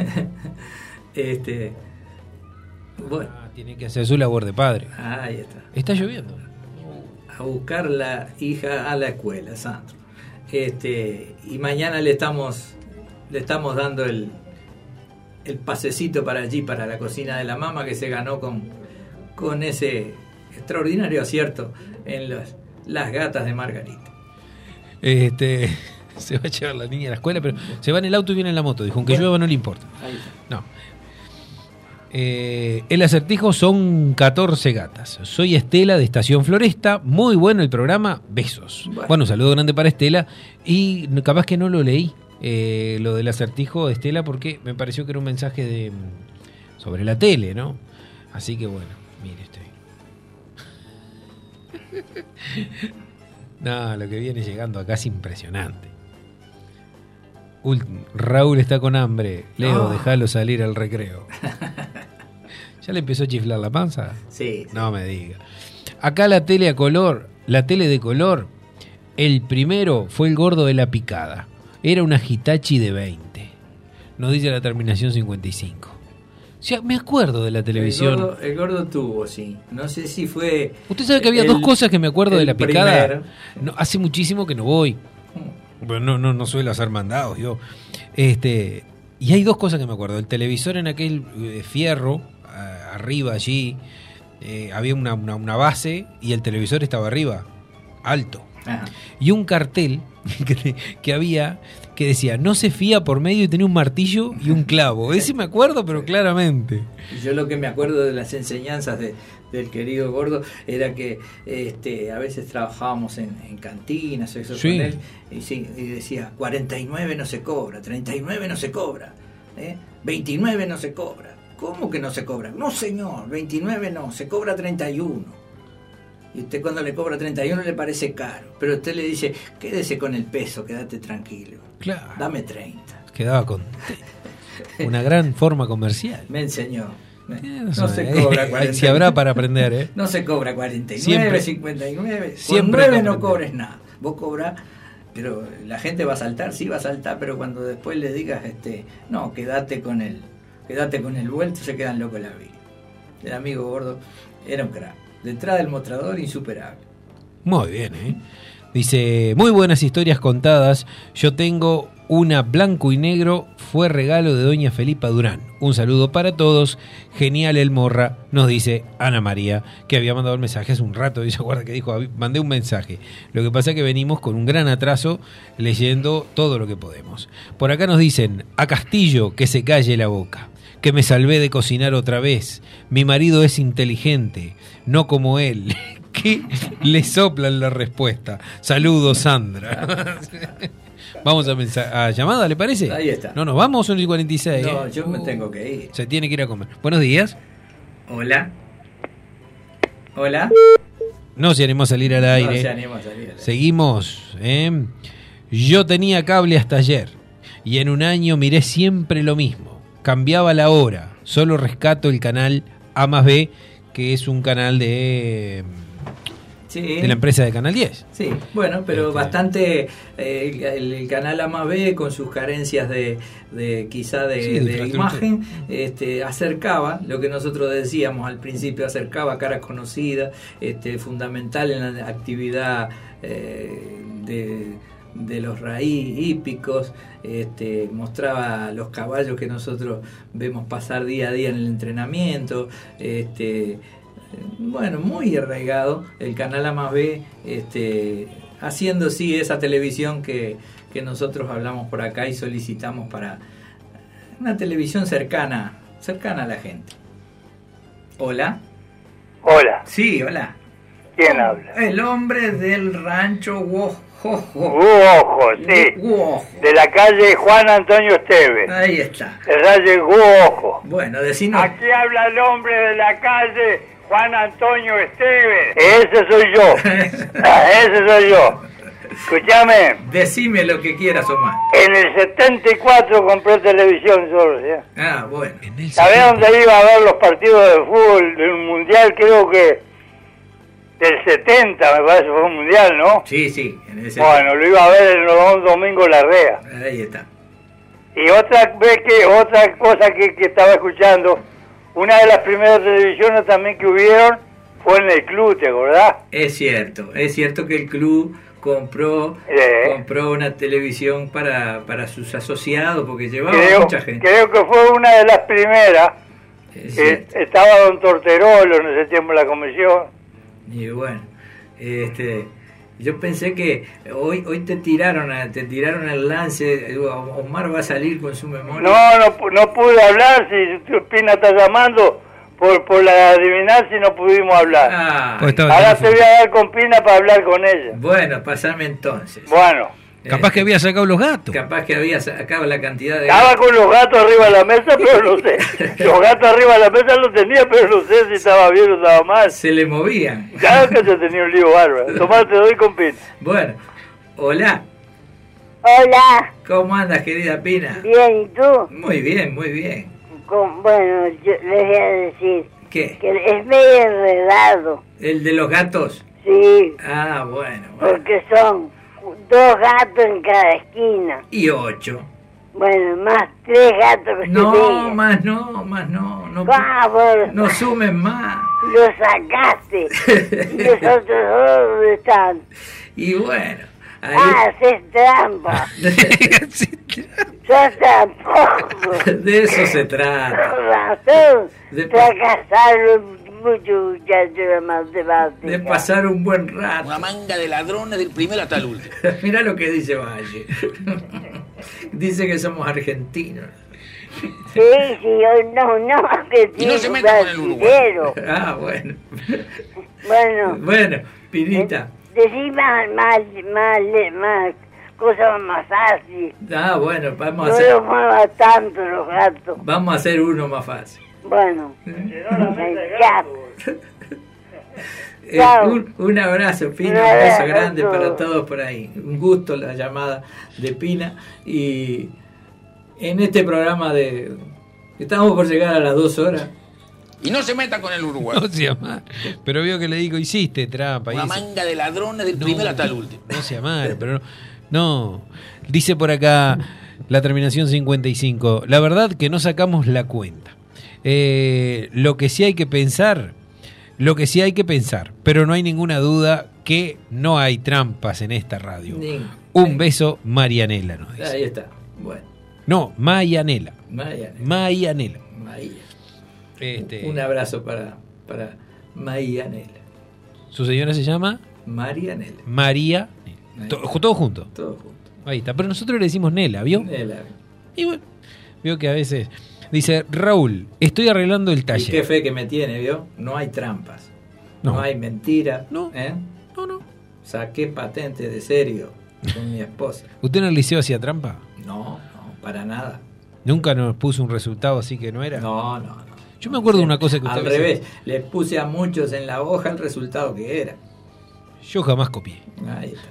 este bueno. Ah, tiene que hacer su labor de padre. Ahí está. Está lloviendo. a buscar la hija a la escuela, Sandro. Este, y mañana le estamos le estamos dando el el pasecito para allí, para la cocina de la mamá, que se ganó con, con ese extraordinario acierto en las, las gatas de Margarita. Este, se va a llevar la niña a la escuela, pero se va en el auto y viene en la moto. Dijo, aunque bueno, llueva no le importa. No. Eh, el acertijo son catorce gatas. Soy Estela de Estación Floresta. Muy bueno el programa. Besos. Bueno, bueno, un saludo grande para Estela. Y capaz que no lo leí. Eh, lo del acertijo de Estela, porque me pareció que era un mensaje de sobre la tele, ¿no? Así que bueno, mire estoy. No, lo que viene llegando acá es impresionante. Ult- Raúl está con hambre. Leo, oh. Déjalo salir al recreo. ¿Ya le empezó a chiflar la panza? Sí, sí. No me diga. Acá la tele a color, la tele de color, el primero fue el gordo de la picada. Era una Hitachi de veinte. Nos dice la terminación cincuenta y cinco. O sea, me acuerdo de la televisión. El gordo, el gordo tuvo, sí. No sé si fue... Usted sabe que había el, dos cosas que me acuerdo de la picada. No, hace muchísimo que no voy. Bueno, no, no, no suelo hacer mandados yo. Este, y hay dos cosas que me acuerdo. El televisor en aquel eh, fierro, a, arriba allí, eh, había una, una, una base y el televisor estaba arriba, alto. Ajá. Y un cartel que, que había que decía, no se fía por medio, y tenía un martillo y un clavo. Ese me acuerdo, pero claramente. Yo lo que me acuerdo de las enseñanzas de, del querido gordo era que este, a veces trabajábamos en, en cantinas, eso sí. Con él, y, sí, y decía, cuarenta y nueve no se cobra, treinta y nueve no se cobra, ¿eh? veintinueve no se cobra. ¿Cómo que no se cobra? No, señor, veintinueve no, se cobra treinta y uno. Y usted cuando le cobra treinta y uno le parece caro, pero usted le dice, quédese con el peso, quédate tranquilo. Claro. Dame treinta. Quedaba con una gran forma comercial. Me enseñó. Eh, no, no se cobra cuarenta y nueve. Si habrá para aprender, ¿eh? No se cobra cuarenta y nueve, siempre, cincuenta y nueve. Siempre Con nueve no cobres nada. Vos cobrás, pero la gente va a saltar, sí va a saltar, pero cuando después le digas, este, no, quédate con el, quédate con el vuelto, se quedan locos la vida. El amigo gordo era un crack. Detrás del mostrador, insuperable. Muy bien, ¿eh? Dice, muy buenas historias contadas. Yo tengo una blanco y negro, fue regalo de doña Felipa Durán. Un saludo para todos. Genial el morra, nos dice Ana María, que había mandado el mensaje hace un rato. Dice, guarda que dijo, mandé un mensaje. Lo que pasa es que venimos con un gran atraso leyendo todo lo que podemos. Por acá nos dicen, a Castillo, que se calle la boca. Que me salvé de cocinar otra vez. Mi marido es inteligente, no como él. Que le soplan la respuesta. Saludos, Sandra. Vamos a, mensa- a llamada, ¿le parece? Ahí está. No, nos vamos, son y cuarenta y seis. No, ¿eh? yo me tengo que ir. Se tiene que ir a comer. Buenos días. Hola. Hola. No se animó a salir al aire. No se animó a salir al aire. Seguimos. ¿eh? Yo tenía cable hasta ayer y en un año miré siempre lo mismo. Cambiaba la hora, solo rescato el canal A más B, que es un canal de, sí. de la empresa de Canal diez. Sí, bueno, pero este. bastante eh, el, el canal A más B con sus carencias de, de quizá de, sí, de, de imagen, este, acercaba, lo que nosotros decíamos al principio, acercaba caras conocidas, este, fundamental en la actividad eh, de... de los raíz hípicos, este, mostraba los caballos que nosotros vemos pasar día a día en el entrenamiento, este, bueno, muy arraigado el canal A más B, este, haciendo sí esa televisión que, que nosotros hablamos por acá y solicitamos para una televisión cercana, cercana a la gente. Hola. Hola. Sí, hola. ¿Quién habla? El hombre del rancho Guojo. Guojo, sí. Guojo. De la calle Juan Antonio Esteves. Ahí está. El calle Guojo. Bueno, decinos. Aquí habla el hombre de la calle Juan Antonio Esteves. Ese soy yo. ah, ese soy yo. Escúchame. Decime lo que quieras, Omar. En el setenta y cuatro compré televisión solo, ¿sí? Ah, bueno. ¿Sabés dónde iba a ver los partidos de fútbol del mundial? Creo que del setenta, me parece, fue un mundial, ¿no? Sí, sí. En ese bueno, lo iba a ver el un domingo Larrea. Ahí está. Y otra vez que, otra cosa que, que estaba escuchando, una de las primeras televisiones también que hubieron fue en el club, ¿te acordás? Es cierto, es cierto que el club compró Eh. compró una televisión para, para sus asociados porque llevaba Creo, mucha gente. creo que fue una de las primeras. Es Eh, cierto. estaba don Torterolo en ese tiempo en la comisión. Y bueno, este, yo pensé que hoy hoy te tiraron a- te tiraron el lance. Omar va a salir con su memoria. No, no, pu- no pude hablar, si Pina está llamando por, por la adivinanza y no pudimos hablar. Ah, Pues estaba Ahora el te voy teléfono. a dar con Pina para hablar con ella. bueno, pasame entonces. Bueno, Capaz que había sacado los gatos. Capaz que había sacado la cantidad de... estaba con los gatos arriba de la mesa, pero no sé. Los gatos arriba de la mesa los tenía, pero no sé si estaba bien o estaba mal. Se le movían. Claro que se tenía un lío bárbaro. Tomás, te doy con Pina. Bueno, hola. Hola, ¿Cómo andas, querida Pina? bien, ¿y tú? Muy bien, muy bien. Con- bueno, yo les voy a decir ¿Qué? que es medio enredado, ¿El de los gatos? sí, Ah, bueno. bueno. porque son dos gatos en cada esquina. Y ocho. Bueno, más tres gatos que se No, vean. más no, más no. No, Ah, bueno, no sumen más. lo sacaste. ¿Y los otros dos dónde están? Y bueno, ahí... Ah, haces trampa. Sos tramposo. De eso se trata. Con razón. De- Fracasaron muchos muchachos de matemáticas. De pasar un buen rato. Una manga de ladrones del primero hasta el último. Mirá lo que dice Valle. Dice que somos argentinos. Sí, sí, yo no, no, que Y no sí, se meta con el brasilero. Ah, bueno. Bueno, Bueno, Pinita. decí más, más, más, le- más cosas más fáciles. Ah, bueno, vamos a No hacer, los muevas tanto los gatos. vamos a hacer uno más fácil. Bueno, ya. Eh, Chao. un, un abrazo, Pina, Un un beso abrazo. grande para todos por ahí. Un gusto la llamada de Pina. Y en este programa de... Estamos por llegar a las dos horas. Y no se meta con el Uruguay. No sea mal. Pero veo que le digo, hiciste trampa. Una hice- manga de ladrones del No, primero hasta el último. No sea mal, pero no. No. Dice por acá la terminación cincuenta y cinco. La verdad que no sacamos la cuenta. Eh, lo que sí hay que pensar, lo que sí hay que pensar, pero no hay ninguna duda que no hay trampas en esta radio. Ni- Un beso, Marianela, nos dice. Ahí está. Bueno, No, Marianela. María. Marianela. María. Este, Un abrazo para, para Marianela. Su señora se llama Marianela. María. To- todo junto. Todo junto. Ahí está. Pero nosotros le decimos Nela, ¿vio? Nela. Y bueno, veo que a veces... Dice, Raúl, estoy arreglando el Y qué taller. fe que me tiene, ¿vio? No hay trampas. No, No. hay mentira. No. ¿eh? No, no. Saqué patente de serio con mi esposa. ¿Usted en el liceo hacía trampa? No, no, para nada. ¿Nunca nos puso un resultado así que no era? No, no, no. Yo me acuerdo de una cosa que usted Al a veces- revés, les puse a muchos en la hoja el resultado que era. Yo jamás copié. Ahí está.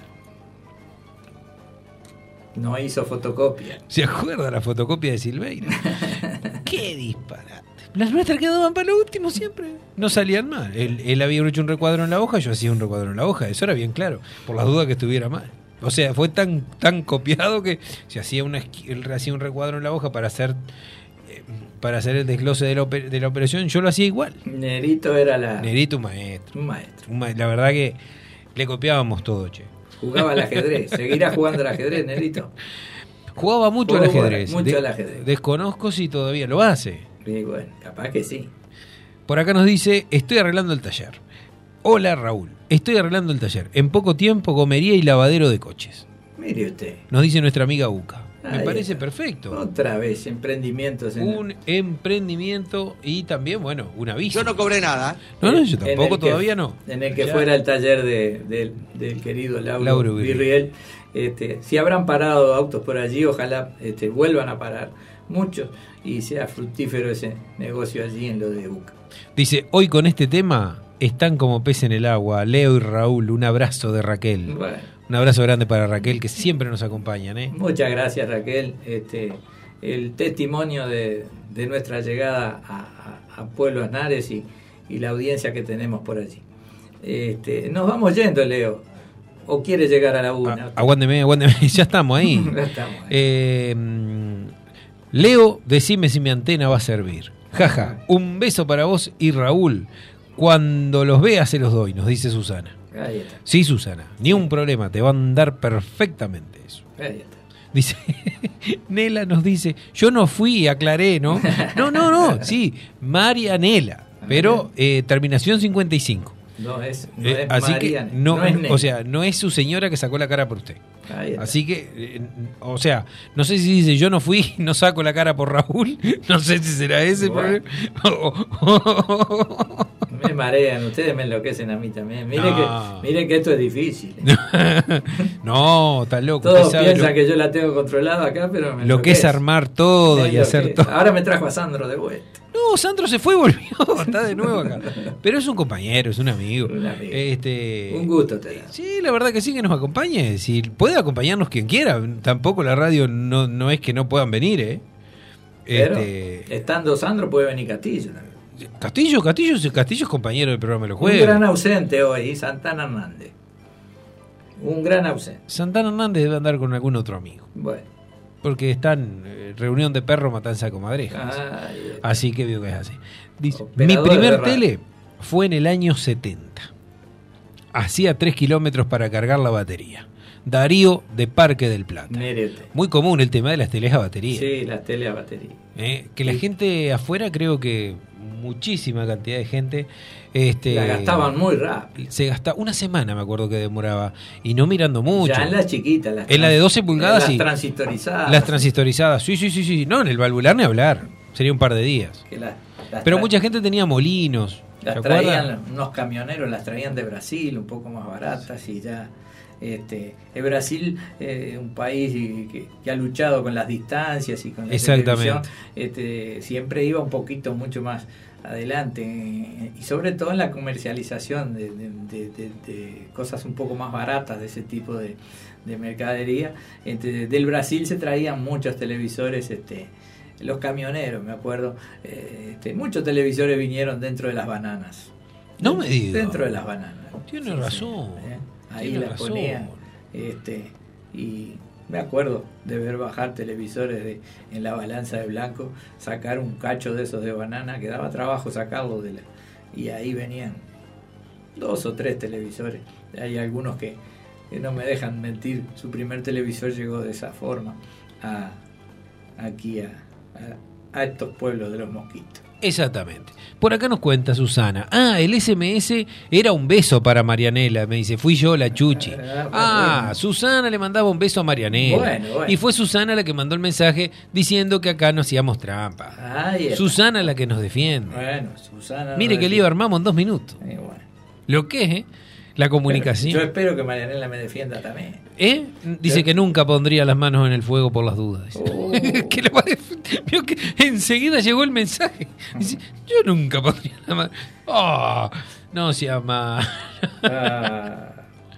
No hizo fotocopia. ¿Se acuerda la fotocopia de Silveira? ¡Qué disparate! Las nuestras quedaban para lo último siempre. No salían mal. Él, él había hecho un recuadro en la hoja, yo hacía un recuadro en la hoja. Eso era bien claro, por las dudas que estuviera mal. O sea, fue tan tan copiado que se hacía una esqui- él hacía un recuadro en la hoja para hacer eh, para hacer el desglose de la, oper- de la operación. Yo lo hacía igual. Nerito era la... Nerito, un maestro. Un maestro. Un ma- La verdad que le copiábamos todo, che. Jugaba al ajedrez. ¿Seguirá jugando al ajedrez, Nerito? Jugaba mucho al Jugaba ajedrez. mucho De- al ajedrez. Desconozco si todavía lo hace. Sí, bueno, capaz que sí. Por acá nos dice, estoy arreglando el taller. Hola Raúl, estoy arreglando el taller. En poco tiempo comería y lavadero de coches. Mire usted. Nos dice nuestra amiga Uca. Me Ahí parece está. perfecto. Otra vez, emprendimientos en Un emprendimiento y también, bueno, un aviso. Yo no cobré nada. No, no, yo en el tampoco que- todavía no. En el que Ya. fuera el taller de, del- del querido Lauro, Lauro Virriel. Virriel. Este, si habrán parado autos por allí, ojalá este, vuelvan a parar muchos y sea fructífero ese negocio allí en lo de Uca. Dice, hoy con este tema están como pez en el agua. Leo y Raúl, un abrazo de Raquel. Bueno, Un abrazo grande para Raquel, que siempre nos acompañan, ¿eh? muchas gracias, Raquel. Este, el testimonio de, de nuestra llegada a, a, a Pueblo Aznares y, y la audiencia que tenemos por allí. Este, nos vamos yendo, Leo. ¿O quiere llegar a la una? Aguánteme, aguánteme, ya estamos ahí. Ya estamos ahí. Eh, mm, Leo, decime si mi antena va a servir. Jaja, un beso para vos y Raúl. Cuando los vea se los doy, nos dice Susana. Ahí está. Sí, Susana, ni un problema, te van a dar perfectamente eso. Ahí está. Dice, Nela nos dice, yo no fui, aclaré, ¿no? No, no, no, sí, Marianela, pero eh, terminación cincuenta y cinco. No es, no Eh, es así Mariana, que no, no es Nela. o sea, no es su señora que sacó la cara por usted. Ahí está. Así que, eh, o sea, no sé si dice yo no fui, no saco la cara por Raúl, no sé si será ese Bueno. problema. Me marean, ustedes me enloquecen a mí también. Mire, No. que, mire que esto es difícil. No, está loco. Todos usted sabe piensan lo, que yo la tengo controlada acá, pero me lo que es enloquece. armar todo Me y hacer enloquece. todo. Ahora me trajo a Sandro de vuelta. No, Sandro se fue y volvió, está de nuevo acá. Pero es un compañero, es un amigo. Un amigo. Este, Un gusto te da. Sí, la verdad que sí, que nos acompañe. Si puede acompañarnos quien quiera. Tampoco la radio no, no es que no puedan venir, ¿eh? Pero Este, estando Sandro puede venir Castillo también. Castillo, Castillo, Castillo es compañero del programa de los Un jueves. gran ausente hoy, Santana Hernández. Un gran ausente. Santana Hernández debe andar con algún otro amigo. Bueno. Porque están eh, reunión de perro, matanza de comadrejas. Ay, Así que veo que es así. Dice, mi Operadores de primer radio. tele fue en el año setenta. Hacía tres kilómetros para cargar la batería. Darío de Parque del Plata. mire usted. Muy común el tema de las teles a batería. Sí, las tele a batería. Eh, que la gente afuera, creo que muchísima cantidad de gente este, La gastaban muy rápido. se gastaba una semana, me acuerdo que demoraba, y no mirando mucho. Ya en las chiquitas. Las En la de trans- doce pulgadas, las sí. transistorizadas. Las transistorizadas, sí, sí, sí, sí. No, en el valvular ni hablar. Sería un par de días. Que la- las Pero tra- mucha gente tenía molinos. Las ¿se traían, acuerdan? unos camioneros las traían de Brasil, un poco más baratas y ya. Este, el Brasil, eh, un país que, que ha luchado con las distancias y con la Exactamente. televisión, este, siempre iba un poquito mucho más adelante eh, y sobre todo en la comercialización de, de- de- de- de cosas un poco más baratas de ese tipo de, de mercadería. Este, del Brasil se traían muchos televisores, este, los camioneros, me acuerdo, eh, este, muchos televisores vinieron dentro de las bananas. No me diga. Dentro de las bananas. Tiene Sí, razón. sí, ¿eh? Ahí Tiene las razón. ponían. Este, y me acuerdo de ver bajar televisores de, en la balanza de blanco, sacar un cacho de esos de banana, que daba trabajo sacarlo de la, y ahí venían dos o tres televisores. Hay algunos que, que no me dejan mentir, su primer televisor llegó de esa forma a, aquí a, a, a estos pueblos de los mosquitos. Exactamente. Por acá nos cuenta Susana. Ah, el S M S era un beso para Marianela. Me dice, fui yo la chuchi. Ah, bueno. Susana le mandaba un beso a Marianela. Bueno, bueno. Y fue Susana la que mandó el mensaje diciendo que acá no hacíamos trampa. Ahí está. Susana la que nos defiende. Bueno, Susana. Mire no que defiende. lío armamos en dos minutos. Y bueno. Lo que es, ¿eh? La comunicación. Yo espero que Marianela me defienda también. ¿Eh? Dice que nunca pondría las manos en el fuego por las dudas. Dice. Oh. Que le va a def- Vio que enseguida llegó el mensaje. Dice, yo nunca pondría la mano. Oh, no sea más. Ah.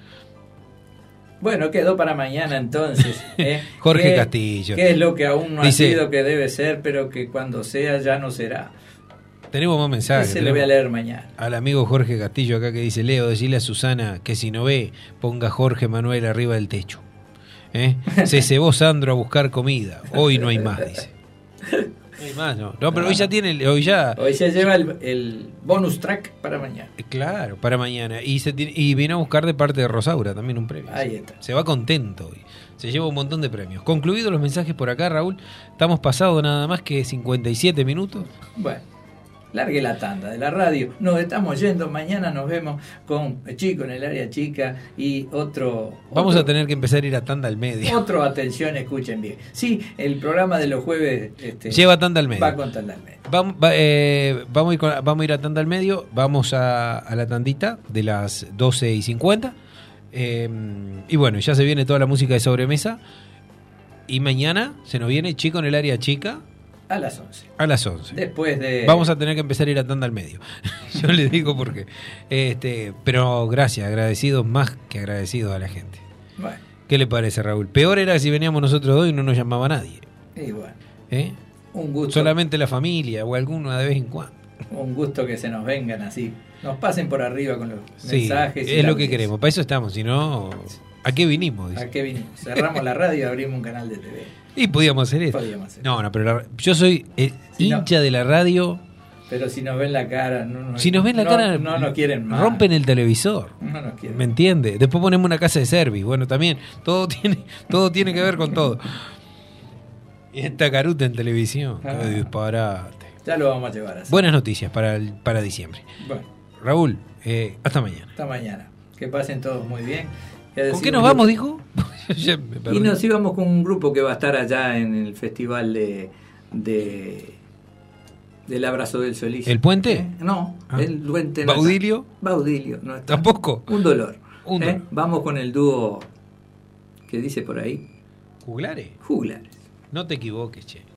Bueno, quedó para mañana entonces. ¿eh? Jorge ¿Qué- Castillo. ¿Qué es lo que aún no Dice- ha sido que debe ser, pero que cuando sea ya no será? Tenemos más mensajes. Ese lo voy a leer mañana. Al amigo Jorge Castillo acá que dice, Leo, decirle a Susana que si no ve, ponga Jorge Manuel arriba del techo. ¿Eh? Se cebó Sandro a buscar comida. Hoy no hay más, dice. No hay más, no. No, pero hoy ya tiene, hoy ya... Hoy se lleva el, el bonus track para mañana. Claro, para mañana. Y se tiene- y viene a buscar de parte de Rosaura también un premio. Ahí está. Se va contento hoy. Se lleva un montón de premios. Concluidos los mensajes por acá, Raúl. Estamos pasados nada más que cincuenta y siete minutos. Bueno, largue la tanda de la radio. Nos estamos yendo. Mañana nos vemos con Chico en el área chica y otro... Vamos otro, a tener que empezar a ir a tanda al medio. Otro, atención, escuchen bien. Sí, el programa de los jueves... Este, Lleva tanda al medio. Va con tanda al medio. Vamos, va- eh, vamos, a ir con- vamos a ir a tanda al medio. Vamos a, a la tandita de las doce y cincuenta. Eh, y bueno, ya se viene toda la música de sobremesa. Y mañana se nos viene Chico en el área chica A las once. a las once. Después de... Vamos a tener que empezar a ir a tanda al medio. Yo le digo porque. Este, pero gracias, agradecidos, más que agradecidos a la gente. Bueno, ¿Qué le parece, Raúl? Peor era si veníamos nosotros dos y no nos llamaba nadie. y bueno, ¿Eh? un gusto. Solamente la familia o alguna de vez en cuando. Un gusto que se nos vengan así. Nos pasen por arriba con los Sí, mensajes. y es la lo que audiencia. queremos. Para eso estamos. Si no, ¿a qué vinimos? Dice. ¿A qué vinimos? Cerramos la radio y abrimos un canal de T V. Y podíamos hacer eso. Podíamos hacer. No, no, pero la- yo soy eh, Si no- hincha de la radio Pero si nos ven la cara, no, no, Si nos ven la no, cara, no nos quieren más. rompen el televisor. No nos quieren. ¿Me entiende? Después ponemos una casa de service. Bueno, también, todo tiene, todo tiene que ver con todo. Y esta caruta en televisión. Ah. Qué disparate. Ya lo vamos a llevar así. Buenas noticias para, el, para diciembre. Bueno, Raúl, eh, hasta mañana. hasta mañana. Que pasen todos muy bien. ¿Con qué nos vamos, dijo? Ya me perdí. Y nos íbamos con un grupo que va a estar allá en el festival de, de del Abrazo del Solís. ¿El Puente? ¿Eh? No, Ah. el Puente no ¿Baudilio? está. Baudilio, no está. ¿Tampoco? Un dolor. Un ¿Eh? dolor. Vamos con el dúo que dice por ahí. ¿Juglares? Juglares. No te equivoques, che.